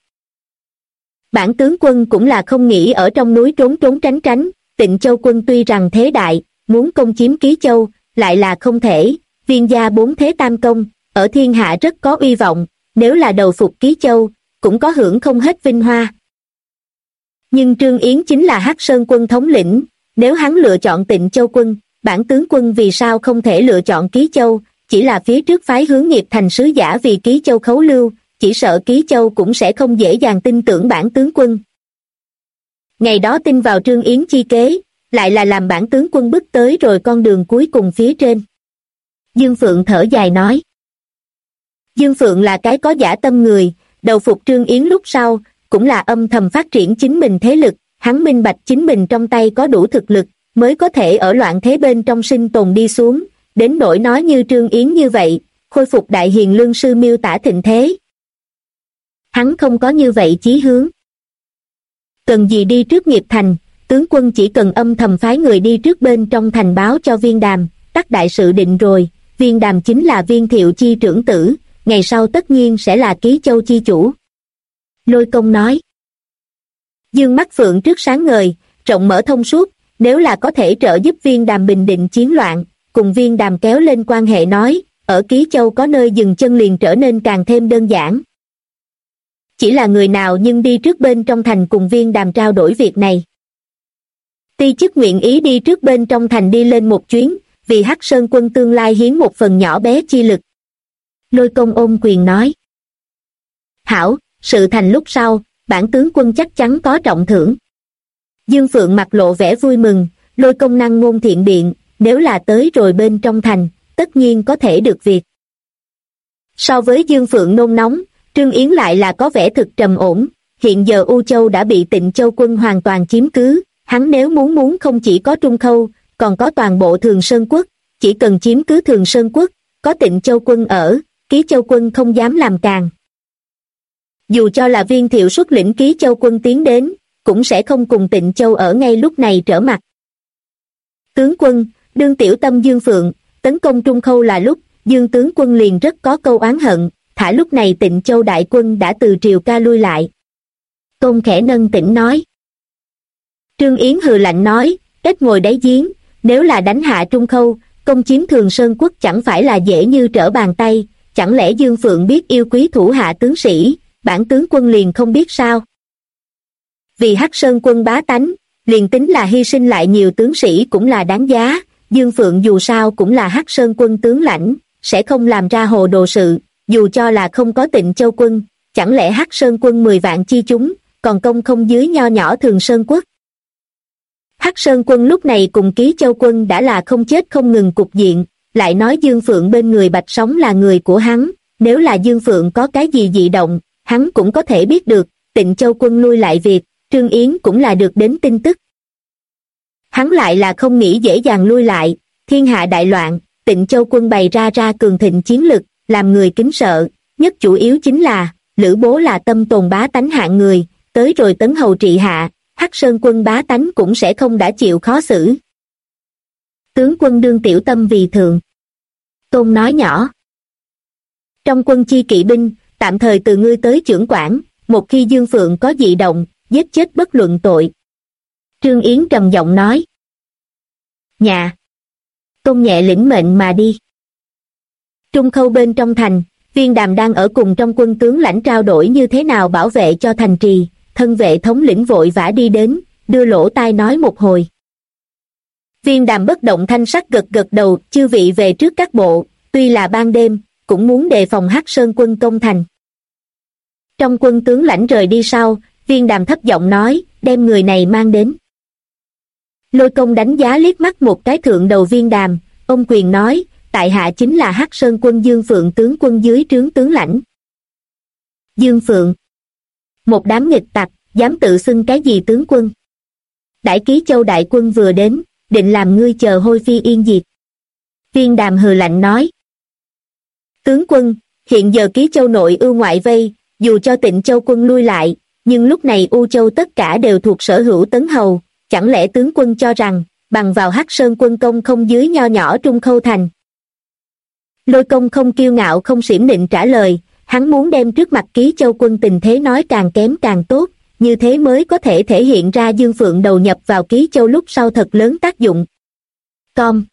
Bản tướng quân cũng là không nghĩ ở trong núi trốn trốn tránh tránh, Tịnh Châu quân tuy rằng thế đại, muốn công chiếm Ký Châu, lại là không thể, Viên gia 4 thế tam công, ở thiên hạ rất có uy vọng, nếu là đầu phục Ký Châu, cũng có hưởng không hết vinh hoa. Nhưng Trương Yến chính là Hắc Sơn quân thống lĩnh, nếu hắn lựa chọn Tịnh Châu quân, bản tướng quân vì sao không thể lựa chọn Ký Châu, chỉ là phía trước phái Hướng Nghiệp thành sứ giả vì Ký Châu khấu lưu, chỉ sợ Ký Châu cũng sẽ không dễ dàng tin tưởng bản tướng quân. Ngày đó tin vào Trương Yến chi kế, lại là làm bản tướng quân bước tới rồi con đường cuối cùng phía trên. Dương Phượng thở dài nói. Dương Phượng là cái có dã tâm người, đầu phục Trương Yến lúc sau, cũng là âm thầm phát triển chính mình thế lực, hắn minh bạch chính mình trong tay có đủ thực lực, mới có thể ở loạn thế bên trong sinh tồn đi xuống, đến nỗi nói như Trương Yến như vậy, khôi phục đại hiền lương sư miêu tả thịnh thế. Hắn không có như vậy chí hướng. Cần gì đi trước Nghiệp thành, tướng quân chỉ cần âm thầm phái người đi trước bên trong thành báo cho Viên Đàm, tất đại sự định rồi, Viên Đàm chính là Viên Thiệu chi trưởng tử, ngày sau tất nhiên sẽ là Ký Châu chi chủ. Lôi Công nói. Dương mắt Phượng trước sáng ngời, rộng mở thông suốt, nếu là có thể trợ giúp Viên Đàm bình định chiến loạn, cùng Viên Đàm kéo lên quan hệ nói, ở Ký Châu có nơi dừng chân liền trở nên càng thêm đơn giản. Chỉ là người nào nhưng đi trước bên trong thành cùng Viên Đàm trao đổi việc này. Ti chức nguyện ý đi trước bên trong thành đi lên một chuyến, vì Hắc Sơn quân tương lai hiến một phần nhỏ bé chi lực. Lôi Công ôm quyền nói. Hảo, sự thành lúc sau, bản tướng quân chắc chắn có trọng thưởng. Dương Phượng mặt lộ vẻ vui mừng, Lôi Công năng ngôn thiện biện, nếu là tới rồi bên trong thành, tất nhiên có thể được việc. So với Dương Phượng nôn nóng, Trương Yến lại là có vẻ thực trầm ổn, hiện giờ U Châu đã bị Tịnh Châu quân hoàn toàn chiếm cứ, hắn nếu muốn không chỉ có Trung Khâu, còn có toàn bộ Thường Sơn quốc, chỉ cần chiếm cứ Thường Sơn quốc, có Tịnh Châu quân ở, Ký Châu quân không dám làm càn. Dù cho là Viên Thiệu xuất lĩnh Ký Châu quân tiến đến, cũng sẽ không cùng Tịnh Châu ở ngay lúc này trở mặt. Tướng quân, đương tiểu tâm Dương Phượng, tấn công Trung Khâu là lúc, Dương tướng quân liền rất có câu oán hận, thả lúc này Tịnh Châu đại quân đã từ triều ca lui lại. Tôn khẽ nâng tĩnh nói. Trương Yến hừ lạnh nói, ít ngồi đáy giếng, nếu là đánh hạ Trung Khâu, công chiếm Thường Sơn Quốc chẳng phải là dễ như trở bàn tay, chẳng lẽ Dương Phượng biết yêu quý thủ hạ tướng sĩ, bản tướng quân liền không biết sao? Vì Hắc Sơn quân bá tánh, liền tính là hy sinh lại nhiều tướng sĩ cũng là đáng giá, Dương Phượng dù sao cũng là Hắc Sơn quân tướng lãnh, sẽ không làm ra hồ đồ sự, dù cho là không có Tịnh Châu quân, chẳng lẽ Hắc Sơn quân 10 vạn chi chúng, còn công không dưới nho nhỏ Thường Sơn Quốc. Hắc Sơn quân lúc này cùng Ký Châu quân đã là không chết không ngừng cục diện, lại nói Dương Phượng bên người Bạch Sóng là người của hắn, nếu là Dương Phượng có cái gì dị động, hắn cũng có thể biết được, Tịnh Châu quân lui lại việc, Trương Yến cũng là được đến tin tức. Hắn lại là không nghĩ dễ dàng lui lại, thiên hạ đại loạn, Tịnh Châu quân bày ra cường thịnh chiến lực, làm người kính sợ, nhất chủ yếu chính là, Lữ Bố là tâm tồn bá tánh hạng người, tới rồi tấn hầu trị hạ, Hắc Sơn quân bá tánh cũng sẽ không đã chịu khó xử. Tướng quân đương tiểu tâm vì thượng. Tôn nói nhỏ. Trong quân chi kỵ binh, tạm thời từ ngươi tới trưởng quản, một khi Dương Phượng có dị động, giết chết bất luận tội. Trương Yến trầm giọng nói. Nhà. Tôn nhẹ lĩnh mệnh mà đi. Trung Khâu bên trong thành, Viên Đàm đang ở cùng trong quân tướng lãnh trao đổi như thế nào bảo vệ cho thành trì, thân vệ thống lĩnh vội vã đi đến, đưa lỗ tai nói một hồi. Viên Đàm bất động thanh sắc gật gật đầu, chư vị về trước các bộ, tuy là ban đêm, cũng muốn đề phòng Hắc Sơn quân công thành. Trong quân tướng lãnh rời đi sau, Viên Đàm thấp giọng nói, đem người này mang đến. Lôi Công đánh giá liếc mắt một cái thượng đầu Viên Đàm, ông quyền nói, tại hạ chính là Hắc Sơn quân Dương Phượng tướng quân dưới trướng tướng lãnh. Dương Phượng. Một đám nghịch tặc, dám tự xưng cái gì tướng quân. Đãi Ký Châu đại quân vừa đến, định làm ngươi chờ hôi phi yên diệt. Viên Đàm hừ lạnh nói. Tướng quân, hiện giờ Ký Châu nội ưu ngoại vây, dù cho Tịnh Châu quân lui lại, nhưng lúc này U Châu tất cả đều thuộc sở hữu Tấn Hầu, chẳng lẽ tướng quân cho rằng, bằng vào Hắc Sơn quân công không dưới nho nhỏ Trung Khâu thành. Lôi Công không kiêu ngạo không xiểm nịnh trả lời, hắn muốn đem trước mặt Ký Châu quân tình thế nói càng kém càng tốt, như thế mới có thể thể hiện ra Dương Phượng đầu nhập vào Ký Châu lúc sau thật lớn tác dụng. Com.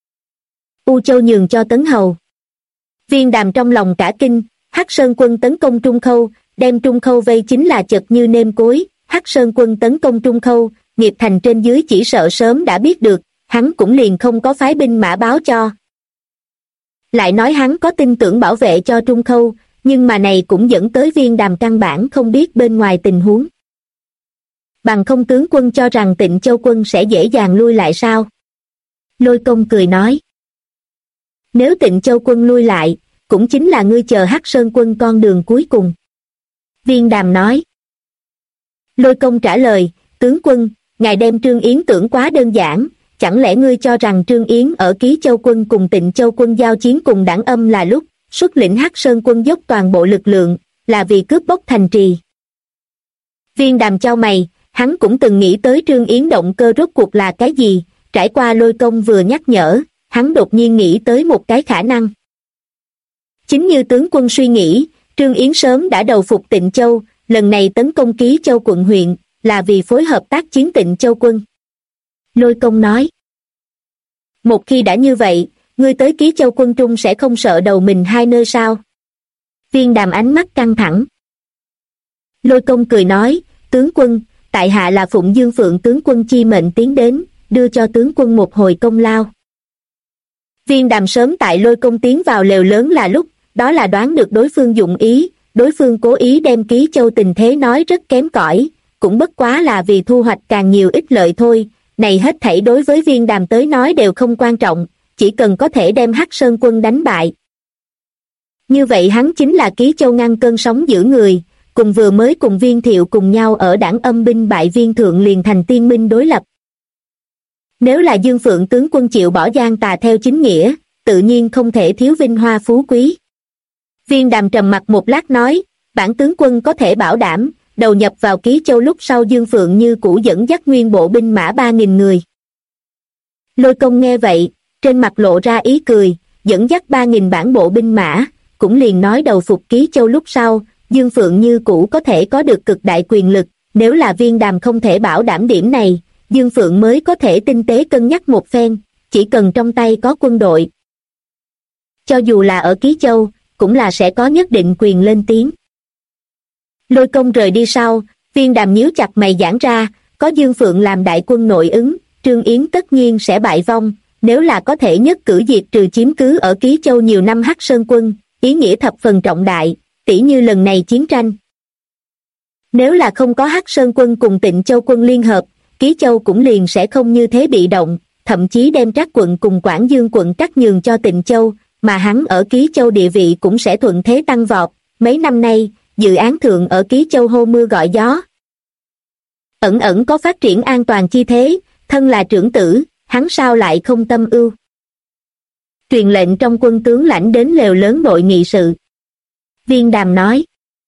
U Châu nhường cho Tấn Hầu. Viên Đàm trong lòng cả kinh, Hắc Sơn quân tấn công Trung Khâu, đem Trung Khâu vây chính là chật như nêm cối, Hắc Sơn quân tấn công Trung Khâu, nghiệp thành trên dưới chỉ sợ sớm đã biết được, hắn cũng liền không có phái binh mã báo cho. Lại nói hắn có tin tưởng bảo vệ cho Trung Khâu, nhưng mà này cũng dẫn tới Viên Đàm căn bản không biết bên ngoài tình huống. Bằng không tướng quân cho rằng Tịnh Châu quân sẽ dễ dàng lui lại sao? Lôi Công cười nói. Nếu Tịnh Châu quân lui lại, cũng chính là ngươi chờ Hắc Sơn quân con đường cuối cùng. Viên Đàm nói. Lôi Công trả lời, tướng quân, ngài đem Trương Yến tưởng quá đơn giản, chẳng lẽ ngươi cho rằng Trương Yến ở Ký Châu quân cùng Tịnh Châu quân giao chiến cùng đảng âm là lúc, xuất lĩnh Hắc Sơn quân dốc toàn bộ lực lượng, là vì cướp bóc thành trì. Viên Đàm chau mày, hắn cũng từng nghĩ tới Trương Yến động cơ rốt cuộc là cái gì, trải qua Lôi Công vừa nhắc nhở, hắn đột nhiên nghĩ tới một cái khả năng. Chính như tướng quân suy nghĩ, Trương Yến sớm đã đầu phục Tịnh Châu, lần này tấn công Ký Châu quận huyện, là vì phối hợp tác chiến Tịnh Châu quân. Lôi Công nói. Một khi đã như vậy, ngươi tới Ký Châu quân trung sẽ không sợ đầu mình hai nơi sao? Viên Đàm ánh mắt căng thẳng. Lôi Công cười nói, tướng quân, tại hạ là Phụng Dương Phượng tướng quân chi mệnh tiến đến, đưa cho tướng quân một hồi công lao. Viên Đàm sớm tại Lôi Công tiến vào lều lớn là lúc, đó là đoán được đối phương dụng ý, đối phương cố ý đem Ký Châu tình thế nói rất kém cỏi, cũng bất quá là vì thu hoạch càng nhiều ích lợi thôi, này hết thảy đối với Viên Đàm tới nói đều không quan trọng, chỉ cần có thể đem Hắc Sơn quân đánh bại. Như vậy hắn chính là Ký Châu ngăn cơn sóng giữ người, cùng vừa mới cùng Viên Thiệu cùng nhau ở đảng âm binh bại Viên Thượng liền thành tiên minh đối lập. Nếu là Dương Phượng tướng quân chịu bỏ Giang Tà theo chính nghĩa, tự nhiên không thể thiếu vinh hoa phú quý. Viên Đàm trầm mặt một lát nói, bản tướng quân có thể bảo đảm, đầu nhập vào Ký Châu lúc sau Dương Phượng như cũ dẫn dắt nguyên bộ binh mã 3.000 người. Lôi Công nghe vậy, trên mặt lộ ra ý cười, dẫn dắt 3.000 bản bộ binh mã, cũng liền nói đầu phục Ký Châu lúc sau, Dương Phượng như cũ có thể có được cực đại quyền lực, nếu là Viên Đàm không thể bảo đảm điểm này, Dương Phượng mới có thể tinh tế cân nhắc một phen, chỉ cần trong tay có quân đội. Cho dù là ở Ký Châu, cũng là sẽ có nhất định quyền lên tiếng. Lôi Công rời đi sau, Viên Đàm nhíu chặt mày giãn ra, có Dương Phượng làm đại quân nội ứng, Trương Yến tất nhiên sẽ bại vong, nếu là có thể nhất cử diệt trừ chiếm cứ ở Ký Châu nhiều năm Hắc Sơn quân, ý nghĩa thập phần trọng đại, tỉ như lần này chiến tranh. Nếu là không có Hắc Sơn quân cùng Tịnh Châu quân liên hợp, Ký Châu cũng liền sẽ không như thế bị động, thậm chí đem Trác quận cùng Quảng Dương quận cắt nhường cho Tịnh Châu, mà hắn ở Ký Châu địa vị cũng sẽ thuận thế tăng vọt. Mấy năm nay, dự án thượng ở Ký Châu hô mưa gọi gió. Ẩn ẩn có phát triển an toàn chi thế, thân là trưởng tử, hắn sao lại không tâm ưu. Truyền lệnh trong quân tướng lãnh đến lều lớn nội nghị sự. Viên Đàm nói.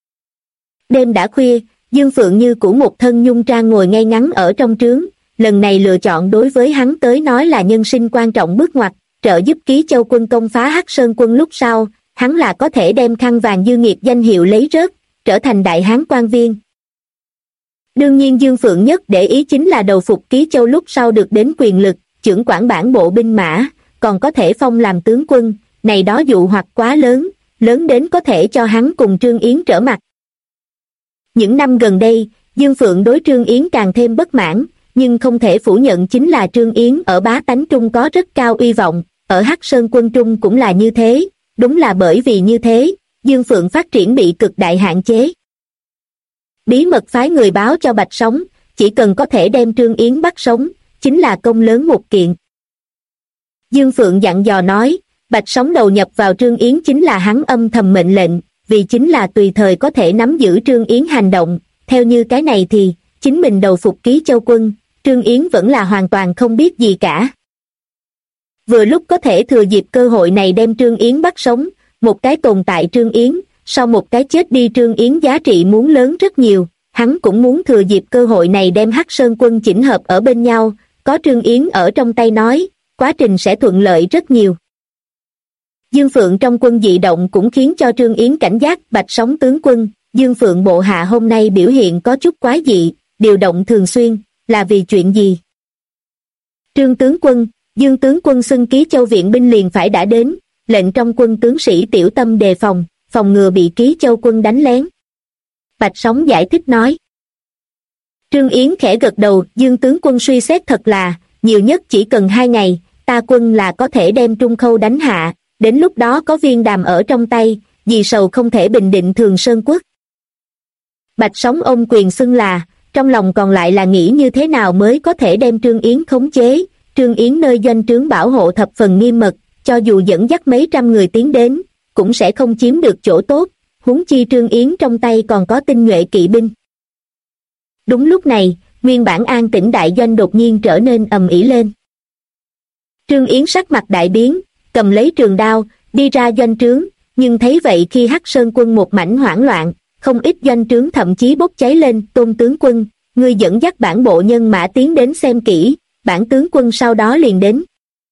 Đêm đã khuya, Dương Phượng như cũ một thân nhung trang ngồi ngay ngắn ở trong trướng, lần này lựa chọn đối với hắn tới nói là nhân sinh quan trọng bước ngoặt, trợ giúp Ký Châu quân công phá Hắc Sơn quân lúc sau, hắn là có thể đem khăn vàng dư nghiệp danh hiệu lấy rớt, trở thành đại hán quan viên. Đương nhiên Dương Phượng nhất để ý chính là đầu phục Ký Châu lúc sau được đến quyền lực, chưởng quản bản bộ binh mã, còn có thể phong làm tướng quân, này đó dụ hoặc quá lớn, lớn đến có thể cho hắn cùng Trương Yến trở mặt. Những năm gần đây, Dương Phượng đối Trương Yến càng thêm bất mãn, nhưng không thể phủ nhận chính là Trương Yến ở bá tánh trung có rất cao uy vọng, ở Hắc Sơn quân trung cũng là như thế, đúng là bởi vì như thế, Dương Phượng phát triển bị cực đại hạn chế. Bí mật phái người báo cho Bạch Sống, chỉ cần có thể đem Trương Yến bắt sống, chính là công lớn một kiện. Dương Phượng dặn dò nói, Bạch Sống đầu nhập vào Trương Yến chính là hắn âm thầm mệnh lệnh, vì chính là tùy thời có thể nắm giữ Trương Yến hành động, theo như cái này thì, chính mình đầu phục Ký Châu quân, Trương Yến vẫn là hoàn toàn không biết gì cả. Vừa lúc có thể thừa dịp cơ hội này đem Trương Yến bắt sống, một cái tồn tại Trương Yến, sau một cái chết đi Trương Yến giá trị muốn lớn rất nhiều, hắn cũng muốn thừa dịp cơ hội này đem Hắc Sơn quân chỉnh hợp ở bên nhau, có Trương Yến ở trong tay nói, quá trình sẽ thuận lợi rất nhiều. Dương Phượng trong quân dị động cũng khiến cho Trương Yến cảnh giác. Bạch Sống tướng quân, Dương Phượng bộ hạ hôm nay biểu hiện có chút quái dị, điều động thường xuyên, là vì chuyện gì? Trương tướng quân, Dương tướng quân xưng Ký Châu viện binh liền phải đã đến, lệnh trong quân tướng sĩ tiểu tâm đề phòng, phòng ngừa bị Ký Châu quân đánh lén. Bạch Sống giải thích nói. Trương Yến khẽ gật đầu, Dương tướng quân suy xét thật là, nhiều nhất chỉ cần 2 ngày, ta quân là có thể đem Trung Khâu đánh hạ, đến lúc đó có Viên Đàm ở trong tay, vì sầu không thể bình định Thường Sơn quốc. Bạch Sống ôm quyền xưng là, trong lòng còn lại là nghĩ như thế nào mới có thể đem Trương Yến khống chế. Trương Yến nơi doanh trướng bảo hộ thập phần nghiêm mật, cho dù dẫn dắt mấy trăm người tiến đến, cũng sẽ không chiếm được chỗ tốt, huống chi Trương Yến trong tay còn có tinh nhuệ kỵ binh. Đúng lúc này, nguyên bản an tĩnh đại doanh đột nhiên trở nên ầm ĩ lên. Trương Yến sắc mặt đại biến, cầm lấy trường đao, đi ra doanh trướng, nhưng thấy vậy khi Hắc Sơn quân một mảnh hoảng loạn, không ít doanh trướng thậm chí bốc cháy lên. Tôn tướng quân, ngươi dẫn dắt bản bộ nhân mã tiến đến xem kỹ, bản tướng quân sau đó liền đến.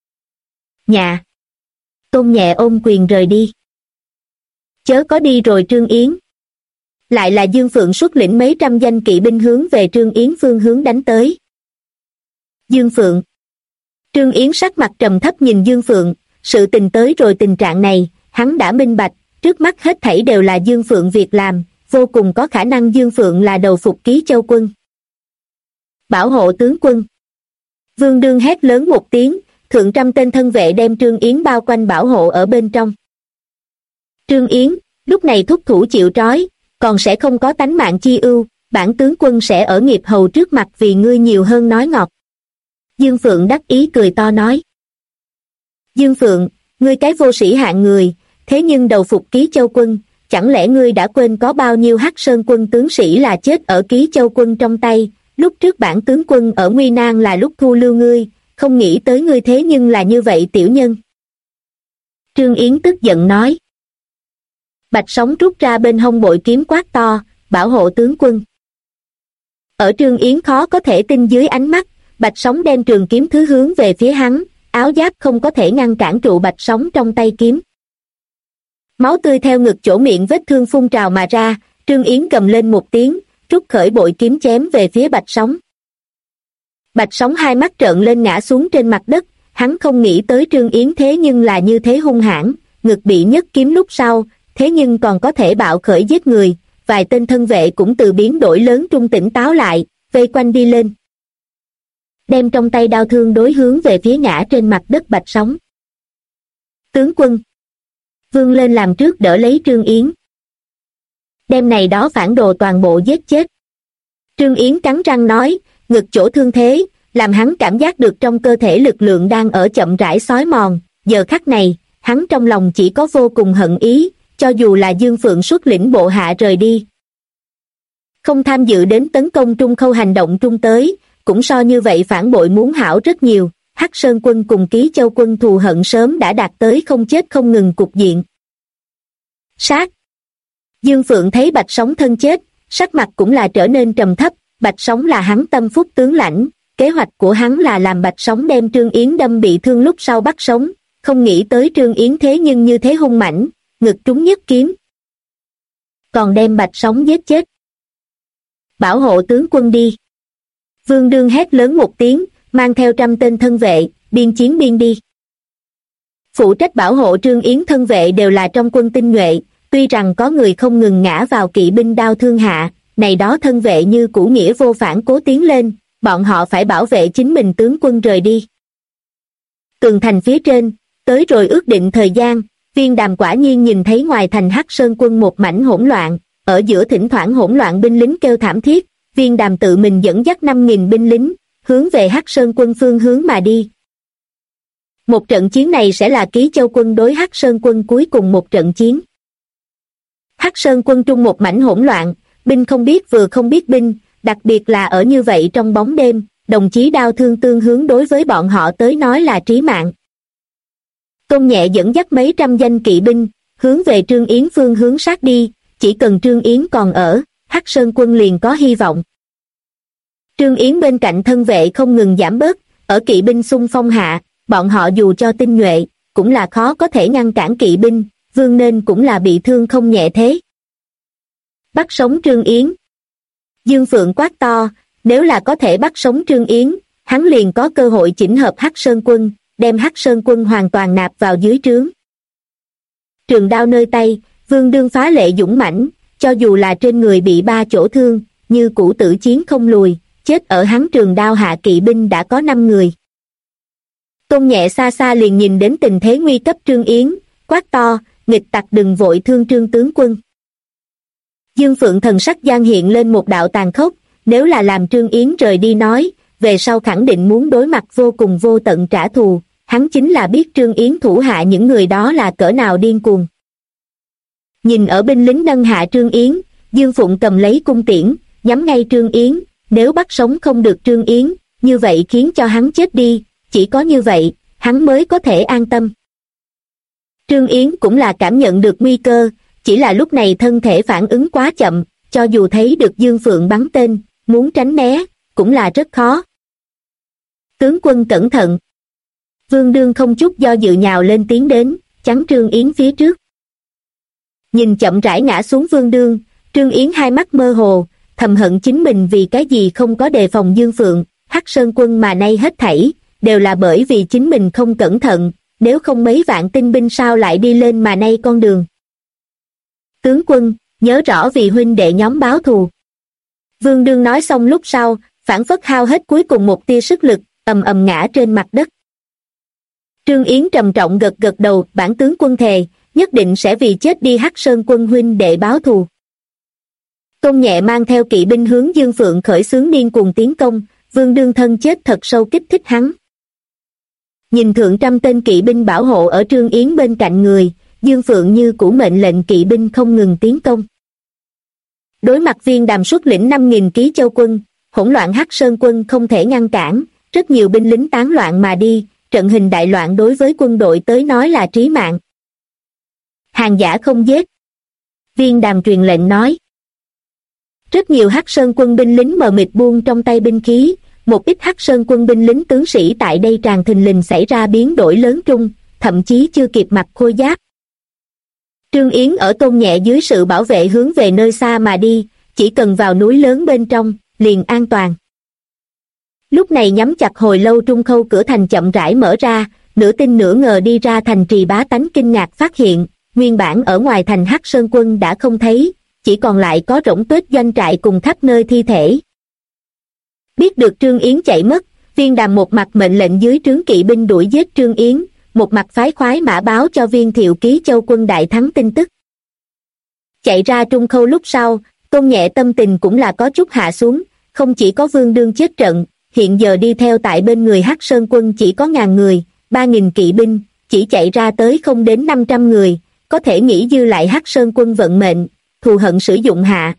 Nhà. Tôn nhẹ ôm quyền rời đi. Chớ có đi rồi Trương Yến. Lại là Dương Phượng xuất lĩnh mấy trăm danh kỵ binh hướng về Trương Yến phương hướng đánh tới. Dương Phượng. Trương Yến sắc mặt trầm thấp nhìn Dương Phượng, sự tình tới rồi tình trạng này, hắn đã minh bạch, trước mắt hết thảy đều là Dương Phượng việc làm, vô cùng có khả năng Dương Phượng là đầu phục Ký Châu quân. Bảo hộ tướng quân. Vương Đương hét lớn một tiếng, thượng trăm tên thân vệ đem Trương Yến bao quanh bảo hộ ở bên trong. Trương Yến, lúc này thúc thủ chịu trói, còn sẽ không có tánh mạng chi ưu, bản tướng quân sẽ ở nghiệp hầu trước mặt vì ngươi nhiều hơn nói ngọt. Dương Phượng đắc ý cười to nói. Dương Phượng, ngươi cái vô sĩ hạng người, thế nhưng đầu phục Ký Châu quân, chẳng lẽ ngươi đã quên có bao nhiêu Hắc Sơn quân tướng sĩ là chết ở Ký Châu quân trong tay, lúc trước bản tướng quân ở nguy nan là lúc thu lưu ngươi, không nghĩ tới ngươi thế nhưng là như vậy tiểu nhân. Trương Yến tức giận nói. Bạch Sống rút ra bên hông bội kiếm quát to, bảo hộ tướng quân. Ở Trương Yến khó có thể tin dưới ánh mắt, Bạch Sống đem trường kiếm thứ hướng về phía hắn, áo giáp không có thể ngăn cản trụ Bạch Sống trong tay kiếm. Máu tươi theo ngực chỗ miệng vết thương phun trào mà ra, Trương Yến gầm lên một tiếng, rút khởi bội kiếm chém về phía Bạch Sống. Bạch Sống hai mắt trợn lên ngã xuống trên mặt đất, Hắn không nghĩ tới Trương Yến thế nhưng là như thế hung hãn, ngực bị nhất kiếm lúc sau, thế nhưng còn có thể bạo khởi giết người, vài tên thân vệ cũng từ biến đổi lớn trung tỉnh táo lại, vây quanh đi lên. Đem trong tay đao thương đối hướng về phía ngã trên mặt đất Bạch Sóng. Tướng quân vươn lên làm trước đỡ lấy Trương Yến. Đem này đó phản đồ toàn bộ giết chết. Trương Yến cắn răng nói, ngực chỗ thương thế, làm hắn cảm giác được trong cơ thể lực lượng đang ở chậm rãi xói mòn. Giờ khắc này, hắn trong lòng chỉ có vô cùng hận ý, cho dù là Dương Phượng xuất lĩnh bộ hạ rời đi. Không tham dự đến tấn công Trung Khâu hành động trung tới, cũng so như vậy phản bội muốn hảo rất nhiều. Hắc Sơn quân cùng Ký Châu quân thù hận sớm đã đạt tới không chết không ngừng cục diện. Sát. Dương Phượng thấy Bạch Sóng thân chết, sắc mặt cũng là trở nên trầm thấp. Bạch Sóng là hắn tâm phúc tướng lãnh, kế hoạch của hắn là làm Bạch Sóng đem Trương Yến đâm bị thương lúc sau bắt sống, không nghĩ tới Trương Yến thế nhưng như thế hung mãnh, ngực trúng nhất kiếm, còn đem Bạch Sóng giết chết. Bảo hộ tướng quân đi. Vương Đương hét lớn một tiếng, mang theo 100 tên thân vệ, biên chiến biên đi. Phụ trách bảo hộ Trương Yến thân vệ đều là trong quân tinh nhuệ, tuy rằng có người không ngừng ngã vào kỵ binh đao thương hạ, này đó thân vệ như cũ nghĩa vô phản cố tiến lên, bọn họ phải bảo vệ chính mình tướng quân rời đi. Tường thành phía trên, tới rồi ước định thời gian, Viên Đàm quả nhiên nhìn thấy ngoài thành Hắc Sơn quân một mảnh hỗn loạn, ở giữa thỉnh thoảng hỗn loạn binh lính kêu thảm thiết, Viên Đàm tự mình dẫn dắt 5.000 binh lính, hướng về Hắc Sơn quân phương hướng mà đi. Một trận chiến này sẽ là Ký Châu quân đối Hắc Sơn quân cuối cùng một trận chiến. Hắc Sơn quân trung một mảnh hỗn loạn, binh không biết vừa không biết binh, đặc biệt là ở như vậy trong bóng đêm, đồng chí đao thương tương hướng đối với bọn họ tới nói là trí mạng. Tôn Nhẹ dẫn dắt mấy trăm danh kỵ binh, hướng về Trương Yến phương hướng sát đi, chỉ cần Trương Yến còn ở, Hắc Sơn quân liền có hy vọng. Trương Yến bên cạnh thân vệ không ngừng giảm bớt, ở kỵ binh xung phong hạ, bọn họ dù cho tinh nhuệ, cũng là khó có thể ngăn cản kỵ binh, vương nên cũng là bị thương không nhẹ thế. Bắt sống Trương Yến. Dương Phượng quát to, nếu là có thể bắt sống Trương Yến, hắn liền có cơ hội chỉnh hợp Hắc Sơn quân, đem Hắc Sơn quân hoàn toàn nạp vào dưới trướng. Trường đao nơi tay, Vương Đương phá lệ dũng mãnh, cho dù là trên người bị 3 chỗ thương, như cũ tử chiến không lùi, chết ở hắn trường đao hạ kỵ binh đã có 5 người. Tôn Nhẹ xa xa liền nhìn đến tình thế nguy cấp Trương Yến, quát to, nghịch tặc đừng vội thương Trương tướng quân. Dương Phượng thần sắc gian hiện lên một đạo tàn khốc, nếu là làm Trương Yến rời đi nói, về sau khẳng định muốn đối mặt vô cùng vô tận trả thù, hắn chính là biết Trương Yến thủ hạ những người đó là cỡ nào điên cuồng. Nhìn ở binh lính nâng hạ Trương Yến, Dương Phụng cầm lấy cung tiễn, nhắm ngay Trương Yến, nếu bắt sống không được Trương Yến, như vậy khiến cho hắn chết đi, chỉ có như vậy, hắn mới có thể an tâm. Trương Yến cũng là cảm nhận được nguy cơ, chỉ là lúc này thân thể phản ứng quá chậm, cho dù thấy được Dương Phượng bắn tên, muốn tránh né, cũng là rất khó. Tướng quân cẩn thận. Vương Đương không chút do dự nhào lên tiến đến, chắn Trương Yến phía trước. Nhìn chậm rãi ngã xuống Vương Đương, Trương Yến hai mắt mơ hồ, thầm hận chính mình vì cái gì không có đề phòng Dương Phượng, Hắc Sơn quân mà nay hết thảy, đều là bởi vì chính mình không cẩn thận, nếu không mấy vạn tinh binh sao lại đi lên mà nay con đường. Tướng quân, nhớ rõ vì huynh đệ nhóm báo thù. Vương Đương nói xong lúc sau, phảng phất hao hết cuối cùng một tia sức lực, ầm ầm ngã trên mặt đất. Trương Yến trầm trọng gật gật đầu, bản tướng quân thề, nhất định sẽ vì chết đi Hắc Sơn quân huynh đệ báo thù. Tôn Nhẹ mang theo kỵ binh hướng Dương Phượng khởi xướng điên cuồng tiến công, Vương Đương thân chết thật sâu kích thích hắn. Nhìn thượng 100 tên kỵ binh bảo hộ ở Trương Yến bên cạnh người, Dương Phượng như cũ mệnh lệnh kỵ binh không ngừng tiến công. Đối mặt Viên Đàm xuất lĩnh 5.000 Ký Châu quân, hỗn loạn Hắc Sơn quân không thể ngăn cản, rất nhiều binh lính tán loạn mà đi, trận hình đại loạn đối với quân đội tới nói là trí mạng. Hàng giả không giết. Viên Đàm truyền lệnh nói. Rất nhiều Hắc Sơn quân binh lính mờ mịt buông trong tay binh khí, một ít Hắc Sơn quân binh lính tướng sĩ tại đây tràn thình lình xảy ra biến đổi lớn trung, thậm chí chưa kịp mặc khôi giáp. Trương Yến ở Tôn Nhẹ dưới sự bảo vệ hướng về nơi xa mà đi, chỉ cần vào núi lớn bên trong, liền an toàn. Lúc này nhắm chặt hồi lâu Trung Khâu cửa thành chậm rãi mở ra, nửa tin nửa ngờ đi ra thành trì. Bá tánh kinh ngạc phát hiện, nguyên bản ở ngoài thành Hắc Sơn quân đã không thấy, chỉ còn lại có rỗng tuếch doanh trại cùng khắp nơi thi thể. Biết được Trương Yến chạy mất, Viên Đàm một mặt mệnh lệnh dưới trướng kỵ binh đuổi giết Trương Yến, một mặt phái khoái mã báo cho Viên Thiệu Ký Châu quân đại thắng tin tức. Chạy ra Trung Khâu lúc sau, Tôn Nhẹ tâm tình cũng là có chút hạ xuống, không chỉ có Vương Đương chết trận, hiện giờ đi theo tại bên người Hắc Sơn quân chỉ có 1000 người, 3000 kỵ binh, chỉ chạy ra tới không đến 500 người, có thể nghĩ dư lại Hắc Sơn quân vận mệnh, thù hận sử dụng hạ.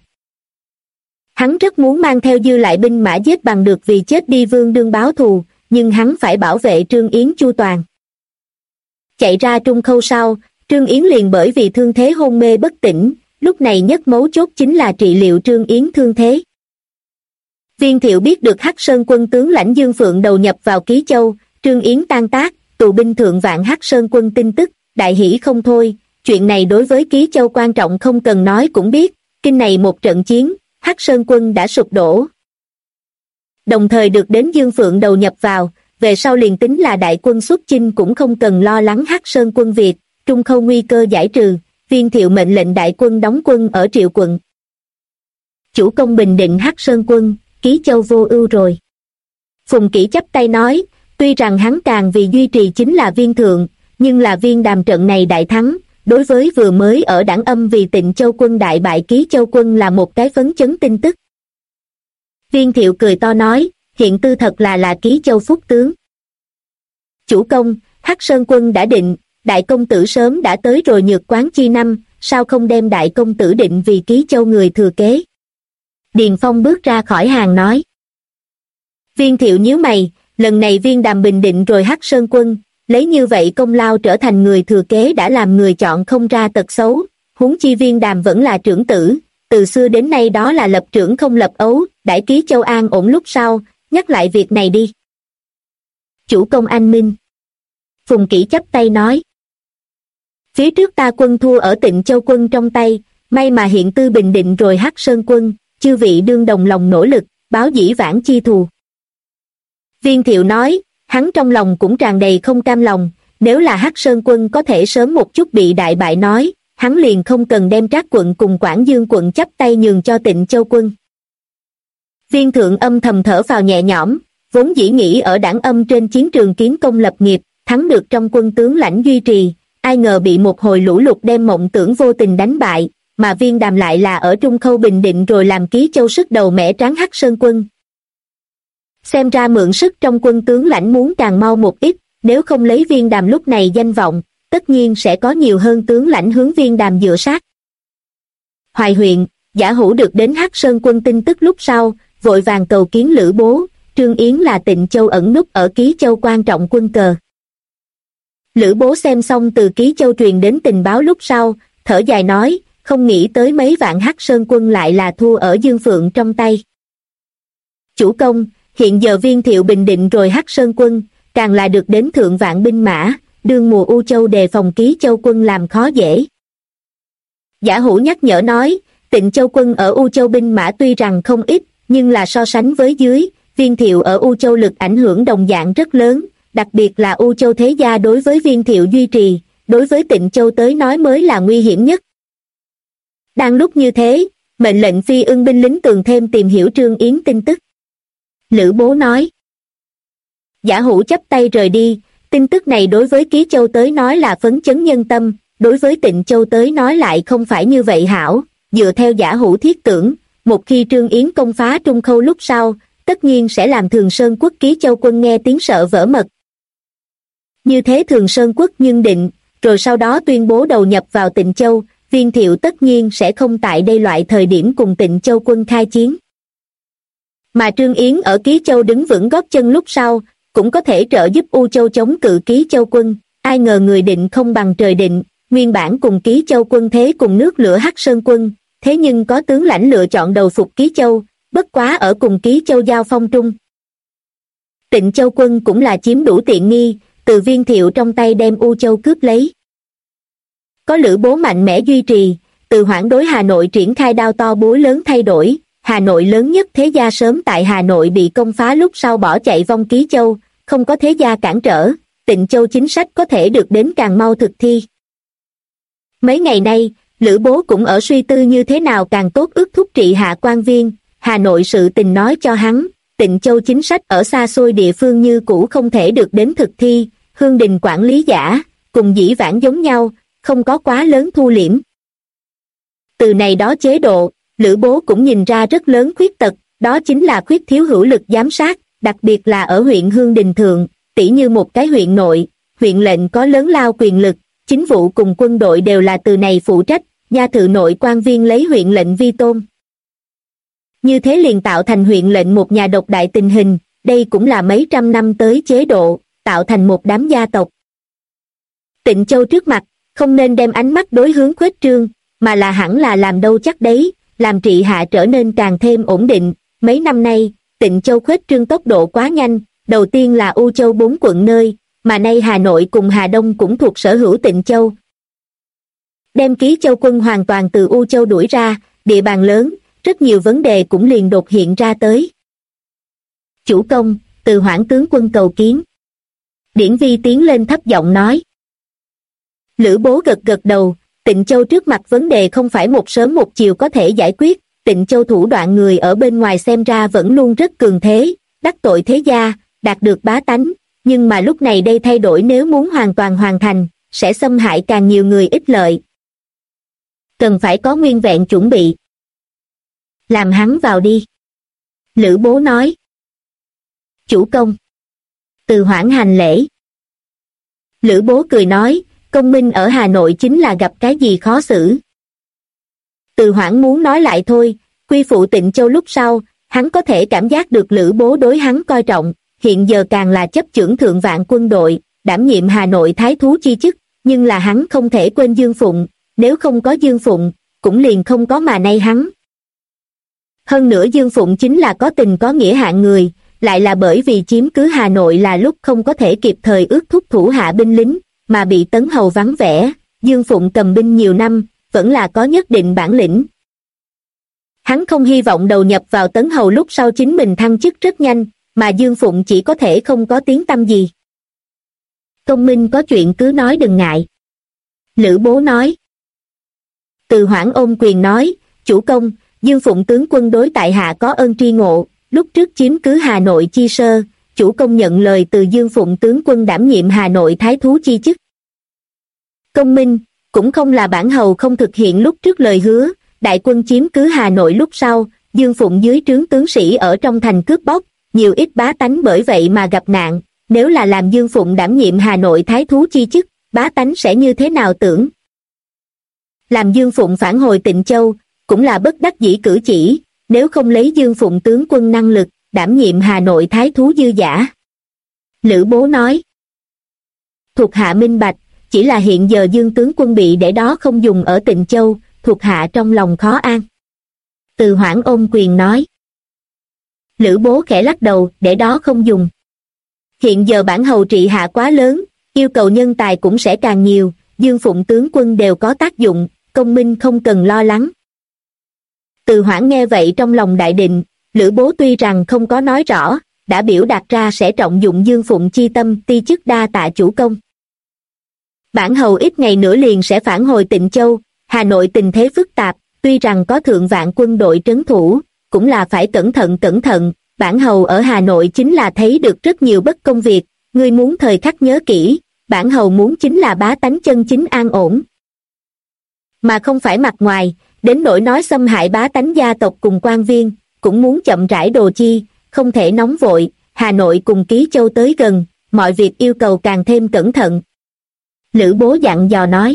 Hắn rất muốn mang theo dư lại binh mã giết bằng được vì chết đi Vương Đương báo thù, nhưng hắn phải bảo vệ Trương Yến chu toàn. Chạy ra Trung Khâu sau, Trương Yến liền bởi vì thương thế hôn mê bất tỉnh, lúc này nhất mấu chốt chính là trị liệu Trương Yến thương thế. Viên Thiệu biết được Hắc Sơn quân tướng lãnh Dương Phượng đầu nhập vào Ký Châu, Trương Yến tan tác, tù binh thượng vạn Hắc Sơn quân tin tức, đại hỷ không thôi. Chuyện này đối với Ký Châu quan trọng không cần nói cũng biết, kinh này một trận chiến, Hắc Sơn quân đã sụp đổ. Đồng thời được đến Dương Phượng đầu nhập vào, về sau liền tính là đại quân xuất chinh cũng không cần lo lắng Hắc Sơn quân Việt, Trung Khâu nguy cơ giải trừ. Viên Thiệu mệnh lệnh đại quân đóng quân ở Triệu quận. Chủ công bình định Hắc Sơn quân, Ký Châu vô ưu rồi. Phùng Kỷ chắp tay nói, tuy rằng hắn càng vì duy trì chính là Viên Thượng, nhưng là Viên Đàm trận này đại thắng, đối với vừa mới ở Đảng Âm vì Tịnh Châu quân đại bại Ký Châu quân là một cái phấn chấn tin tức. Viên Thiệu cười to nói, hiện tư thật là Ký Châu phúc tướng. Chủ công, Hắc Sơn quân đã định, đại công tử sớm đã tới rồi nhược quán chi năm, sao không đem đại công tử định vì Ký Châu người thừa kế? Điền Phong bước ra khỏi hàng nói. Viên Thiệu nhíu mày, lần này Viên Đàm bình định rồi Hắc Sơn quân, lấy như vậy công lao trở thành người thừa kế đã làm người chọn không ra tật xấu, huống chi Viên Đàm vẫn là trưởng tử, từ xưa đến nay đó là lập trưởng không lập ấu, đãi Ký Châu an ổn lúc sau, nhắc lại việc này đi. Chủ công anh minh. Phùng Kỷ chắp tay nói. Phía trước ta quân thua ở Tịnh Châu quân trong tay, may mà hiện tư bình định rồi Hắc Sơn quân, chư vị đương đồng lòng nỗ lực, báo dĩ vãng chi thù. Viên Thiệu nói, hắn trong lòng cũng tràn đầy không cam lòng, nếu là Hắc Sơn quân có thể sớm một chút bị đại bại nói, hắn liền không cần đem Trác quận cùng Quảng Dương quận chắp tay nhường cho Tịnh Châu quân. Viên Thượng âm thầm thở phào nhẹ nhõm, vốn dĩ nghĩ ở Đảng Âm trên chiến trường kiến công lập nghiệp, thắng được trong quân tướng lãnh duy trì, ai ngờ bị một hồi lũ lụt đem mộng tưởng vô tình đánh bại, mà Viên Đàm lại là ở Trung Khâu bình định rồi làm Ký Châu sức đầu mẻ tráng Hắc Sơn quân. Xem ra mượn sức trong quân tướng lãnh muốn càng mau một ít, nếu không lấy Viên Đàm lúc này danh vọng, tất nhiên sẽ có nhiều hơn tướng lãnh hướng Viên Đàm dựa sát. Hoài huyện, Giả Hữu được đến Hắc Sơn quân tin tức lúc sau, vội vàng cầu kiến Lữ Bố, Trương Yến là Tịnh Châu ẩn núp ở Ký Châu quan trọng quân cờ. Lữ Bố xem xong từ Ký Châu truyền đến tình báo lúc sau, thở dài nói, không nghĩ tới mấy vạn Hắc Sơn quân lại là thua ở Dương Phượng trong tay. Chủ công, hiện giờ Viên Thiệu bình định rồi Hắc Sơn quân, càng là được đến thượng vạn binh mã, đương mùa U Châu đề phòng Ký Châu quân làm khó dễ. Giả Hữu nhắc nhở nói, Tịnh Châu quân ở U Châu binh mã tuy rằng không ít, nhưng là so sánh với dưới, Viên Thiệu ở U Châu lực ảnh hưởng đồng dạng rất lớn, đặc biệt là U Châu thế gia đối với Viên Thiệu duy trì, đối với Tịnh Châu tới nói mới là nguy hiểm nhất. Đang lúc như thế, mệnh lệnh Phi Ưng binh lính tường thêm tìm hiểu Trương Yến tin tức. Lữ Bố nói. Giả Hữu chắp tay rời đi, tin tức này đối với Ký Châu tới nói là phấn chấn nhân tâm, đối với Tịnh Châu tới nói lại không phải như vậy hảo, dựa theo Giả Hữu thiết tưởng, một khi Trương Yến công phá Trung Khâu lúc sau, tất nhiên sẽ làm Thường Sơn quốc Ký Châu quân nghe tiếng sợ vỡ mật. Như thế Thường Sơn quốc nhưng định, rồi sau đó tuyên bố đầu nhập vào Tịnh Châu, Viên Thiệu tất nhiên sẽ không tại đây loại thời điểm cùng Tịnh Châu quân khai chiến. Mà Trương Yến ở Ký Châu đứng vững gót chân lúc sau, cũng có thể trợ giúp U Châu chống cự Ký Châu quân, ai ngờ người định không bằng trời định, nguyên bản cùng Ký Châu quân thế cùng nước lửa Hắc Sơn quân, thế nhưng có tướng lãnh lựa chọn đầu phục Ký Châu, bất quá ở cùng Ký Châu giao phong trung. Tịnh Châu quân cũng là chiếm đủ tiện nghi, từ Viên Thiệu trong tay đem U Châu cướp lấy. Có Lữ Bố mạnh mẽ duy trì, từ Hoảng đối Hà Nội triển khai đao to búa lớn thay đổi, Hà Nội lớn nhất thế gia sớm tại Hà Nội bị công phá lúc sau bỏ chạy vong Ký Châu, không có thế gia cản trở, Tịnh Châu chính sách có thể được đến càng mau thực thi. Mấy ngày nay, Lữ Bố cũng ở suy tư như thế nào càng tốt ước thúc trị hạ quan viên, Hà Nội sự tình nói cho hắn, Tịnh Châu chính sách ở xa xôi địa phương như cũ không thể được đến thực thi, Hương Đình quản lý giả, cùng dĩ vãng giống nhau, không có quá lớn thu liễm. Từ này đó chế độ, Lữ Bố cũng nhìn ra rất lớn khuyết tật, đó chính là khuyết thiếu hữu lực giám sát, đặc biệt là ở huyện Hương Đình Thượng, tỉ như một cái huyện nội, huyện lệnh có lớn lao quyền lực, chính vụ cùng quân đội đều là từ này phụ trách, nha thự nội quan viên lấy huyện lệnh vi tôn. Như thế liền tạo thành huyện lệnh một nhà độc đại tình hình, đây cũng là mấy trăm năm tới chế độ, tạo thành một đám gia tộc. Tịnh Châu trước mặt, không nên đem ánh mắt đối hướng khuếch trương, mà là hẳn là làm đâu chắc đấy, làm trị hạ trở nên càng thêm ổn định. Mấy năm nay, Tịnh Châu khuếch trương tốc độ quá nhanh, đầu tiên là U Châu 4 quận nơi, mà nay Hà Nội cùng Hà Đông cũng thuộc sở hữu Tịnh Châu. Đem Ký Châu quân hoàn toàn từ U Châu đuổi ra, địa bàn lớn, rất nhiều vấn đề cũng liền đột hiện ra tới. Chủ công, Từ Hoảng tướng quân cầu kiến. Điển Vi tiến lên thấp giọng nói. Lữ Bố gật gật đầu, Tịnh Châu trước mặt vấn đề không phải một sớm một chiều có thể giải quyết, Tịnh Châu thủ đoạn người ở bên ngoài xem ra vẫn luôn rất cường thế, đắc tội thế gia, đạt được bá tánh, nhưng mà lúc này đây thay đổi nếu muốn hoàn toàn hoàn thành, sẽ xâm hại càng nhiều người ích lợi. Cần phải có nguyên vẹn chuẩn bị. Làm hắn vào đi. Lữ Bố nói. Chủ công. Từ Hoảng hành lễ. Lữ Bố cười nói, công minh ở Hà Nội chính là gặp cái gì khó xử. Từ Hoảng muốn nói lại thôi, quy phụ Tịnh Châu lúc sau, hắn có thể cảm giác được Lữ Bố đối hắn coi trọng, hiện giờ càng là chấp chưởng thượng vạn quân đội, đảm nhiệm Hà Nội thái thú chi chức, nhưng là hắn không thể quên Dương Phụng, nếu không có Dương Phụng, cũng liền không có mà nay hắn. Hơn nữa Dương Phụng chính là có tình có nghĩa hạng người, lại là bởi vì chiếm cứ Hà Nội là lúc không có thể kịp thời ước thúc thủ hạ binh lính, mà bị Tấn Hầu vắng vẻ, Dương Phụng cầm binh nhiều năm, vẫn là có nhất định bản lĩnh. Hắn không hy vọng đầu nhập vào Tấn Hầu lúc sau chính mình thăng chức rất nhanh, mà Dương Phụng chỉ có thể không có tiếng tăm gì. Công minh có chuyện cứ nói đừng ngại. Lữ Bố nói. Từ Hoảng ôm quyền nói, chủ công, Dương Phụng tướng quân đối tại hạ có ơn tri ngộ, lúc trước chiếm cứ Hà Nội chi sơ, chủ công nhận lời từ Dương Phụng tướng quân đảm nhiệm Hà Nội thái thú chi chức. Công minh, cũng không là bản hầu không thực hiện lúc trước lời hứa, đại quân chiếm cứ Hà Nội lúc sau, Dương Phụng dưới trướng tướng sĩ ở trong thành cướp bóc, nhiều ít bá tánh bởi vậy mà gặp nạn, nếu là làm Dương Phụng đảm nhiệm Hà Nội thái thú chi chức, bá tánh sẽ như thế nào tưởng? Làm Dương Phụng phản hồi Tịnh Châu, cũng là bất đắc dĩ cử chỉ, nếu không lấy Dương Phụng tướng quân năng lực, đảm nhiệm Hà Nội thái thú dư giả. Lữ Bố nói. Thuộc hạ minh bạch, chỉ là hiện giờ Dương tướng quân bị để đó không dùng ở Tịnh Châu, thuộc hạ trong lòng khó an. Từ Hoảng ôm quyền nói. Lữ Bố khẽ lắc đầu, để đó không dùng. Hiện giờ bản hầu trị hạ quá lớn, yêu cầu nhân tài cũng sẽ càng nhiều, Dương Phụng tướng quân đều có tác dụng, công minh không cần lo lắng. Từ Hoảng nghe vậy trong lòng đại định, Lữ Bố tuy rằng không có nói rõ, đã biểu đạt ra sẽ trọng dụng Dương Phụng chi tâm, ti chức đa tạ chủ công. Bản hầu ít ngày nữa liền sẽ phản hồi Tịnh Châu, Hà Nội tình thế phức tạp, tuy rằng có thượng vạn quân đội trấn thủ, cũng là phải cẩn thận, bản hầu ở Hà Nội chính là thấy được rất nhiều bất công việc, ngươi muốn thời khắc nhớ kỹ, bản hầu muốn chính là bá tánh chân chính an ổn. Mà không phải mặt ngoài, đến nỗi nói xâm hại bá tánh gia tộc cùng quan viên, cũng muốn chậm rãi đồ chi, không thể nóng vội, Hà Nội cùng Ký Châu tới gần, mọi việc yêu cầu càng thêm cẩn thận. Lữ Bố dặn dò nói.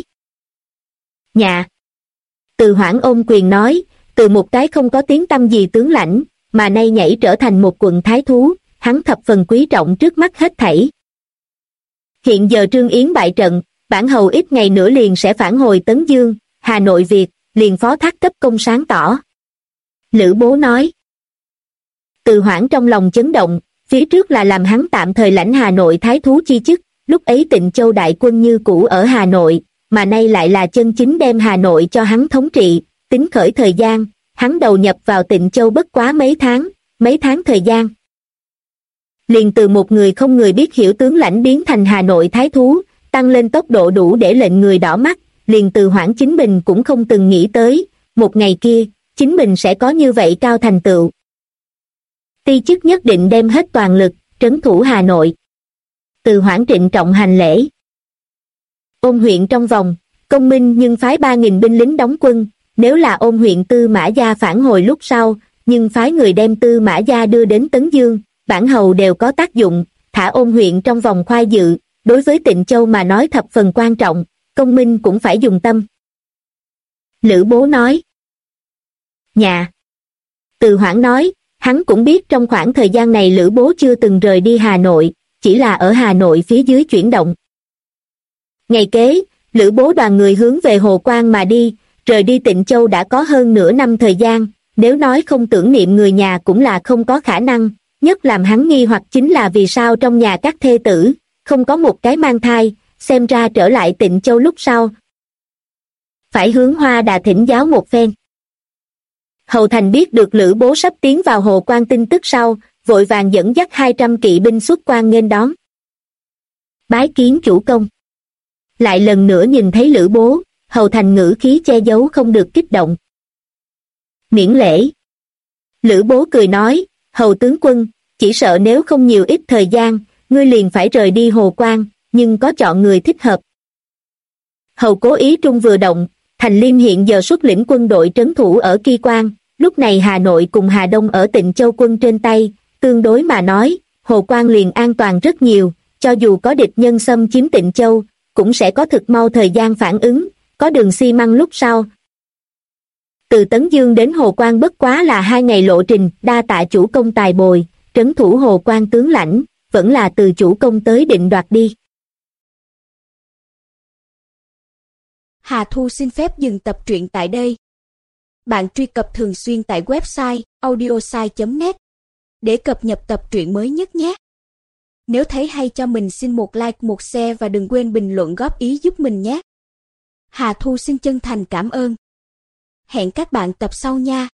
Dạ. Từ Hoảng ôm quyền nói, từ một cái không có tiếng tăm gì tướng lãnh, mà nay nhảy trở thành một quận thái thú, hắn thập phần quý trọng trước mắt hết thảy. Hiện giờ Trương Yến bại trận, bản hầu ít ngày nữa liền sẽ phản hồi Tấn Dương, Hà Nội việc, liền phó thác cấp công sáng tỏ. Lữ Bố nói. Từ Hoảng trong lòng chấn động, phía trước là làm hắn tạm thời lãnh Hà Nội thái thú chi chức, lúc ấy Tịnh Châu đại quân như cũ ở Hà Nội, mà nay lại là chân chính đem Hà Nội cho hắn thống trị, tính khởi thời gian, hắn đầu nhập vào Tịnh Châu bất quá mấy tháng thời gian. Liền từ một người không người biết hiểu tướng lãnh biến thành Hà Nội thái thú, tăng lên tốc độ đủ để lệnh người đỏ mắt, liền từ Hoảng chính mình cũng không từng nghĩ tới, một ngày kia, chính mình sẽ có như vậy cao thành tựu. Ti chức nhất định đem hết toàn lực, trấn thủ Hà Nội. Từ Hoảng trịnh trọng hành lễ. Ôn huyện trong vòng, công minh nhưng phái 3.000 binh lính đóng quân, nếu là Ôn huyện Tư Mã Gia phản hồi lúc sau, nhưng phái người đem Tư Mã Gia đưa đến Tấn Dương, bản hầu đều có tác dụng, thả Ôn huyện trong vòng khoai dự, đối với Tịnh Châu mà nói thập phần quan trọng, công minh cũng phải dùng tâm. Lữ Bố nói. Nhà. Từ Hoảng nói, hắn cũng biết trong khoảng thời gian này Lữ Bố chưa từng rời đi Hà Nội, chỉ là ở Hà Nội phía dưới chuyển động. Ngày kế, Lữ Bố đoàn người hướng về Hồ Quan mà đi, rời đi Tịnh Châu đã có hơn nửa năm thời gian, nếu nói không tưởng niệm người nhà cũng là không có khả năng, nhất làm hắn nghi hoặc chính là vì sao trong nhà các thê tử, không có một cái mang thai, xem ra trở lại Tịnh Châu lúc sau. Phải hướng Hoa Đà thỉnh giáo một phen. Hầu Thành biết được Lữ Bố sắp tiến vào Hồ Quan tin tức sau, vội vàng dẫn dắt 200 kỵ binh xuất quan nghênh đón. Bái kiến chủ công. Lại lần nữa nhìn thấy Lữ Bố, Hầu Thành ngữ khí che giấu không được kích động. Miễn lễ. Lữ Bố cười nói, Hầu tướng quân, chỉ sợ nếu không nhiều ít thời gian, ngươi liền phải rời đi Hồ Quan, nhưng có chọn người thích hợp. Hầu cố ý trung vừa động, Thành Liêm hiện giờ xuất lĩnh quân đội trấn thủ ở Kỳ Quan, lúc này Hà Nội cùng Hà Đông ở Tịnh Châu quân trên tay, tương đối mà nói, Hồ Quan liền an toàn rất nhiều, cho dù có địch nhân xâm chiếm Tịnh Châu, cũng sẽ có thực mau thời gian phản ứng, có đường xi măng lúc sau. Từ Tấn Dương đến Hồ Quan bất quá là 2 ngày lộ trình, đa tạ chủ công tài bồi, trấn thủ Hồ Quan tướng lãnh, vẫn là từ chủ công tới định đoạt đi. Hà Thu xin phép dừng tập truyện tại đây. Bạn truy cập thường xuyên tại website audiosai.net để cập nhật tập truyện mới nhất nhé. Nếu thấy hay cho mình xin một like, một share và đừng quên bình luận góp ý giúp mình nhé. Hà Thu xin chân thành cảm ơn. Hẹn các bạn tập sau nha.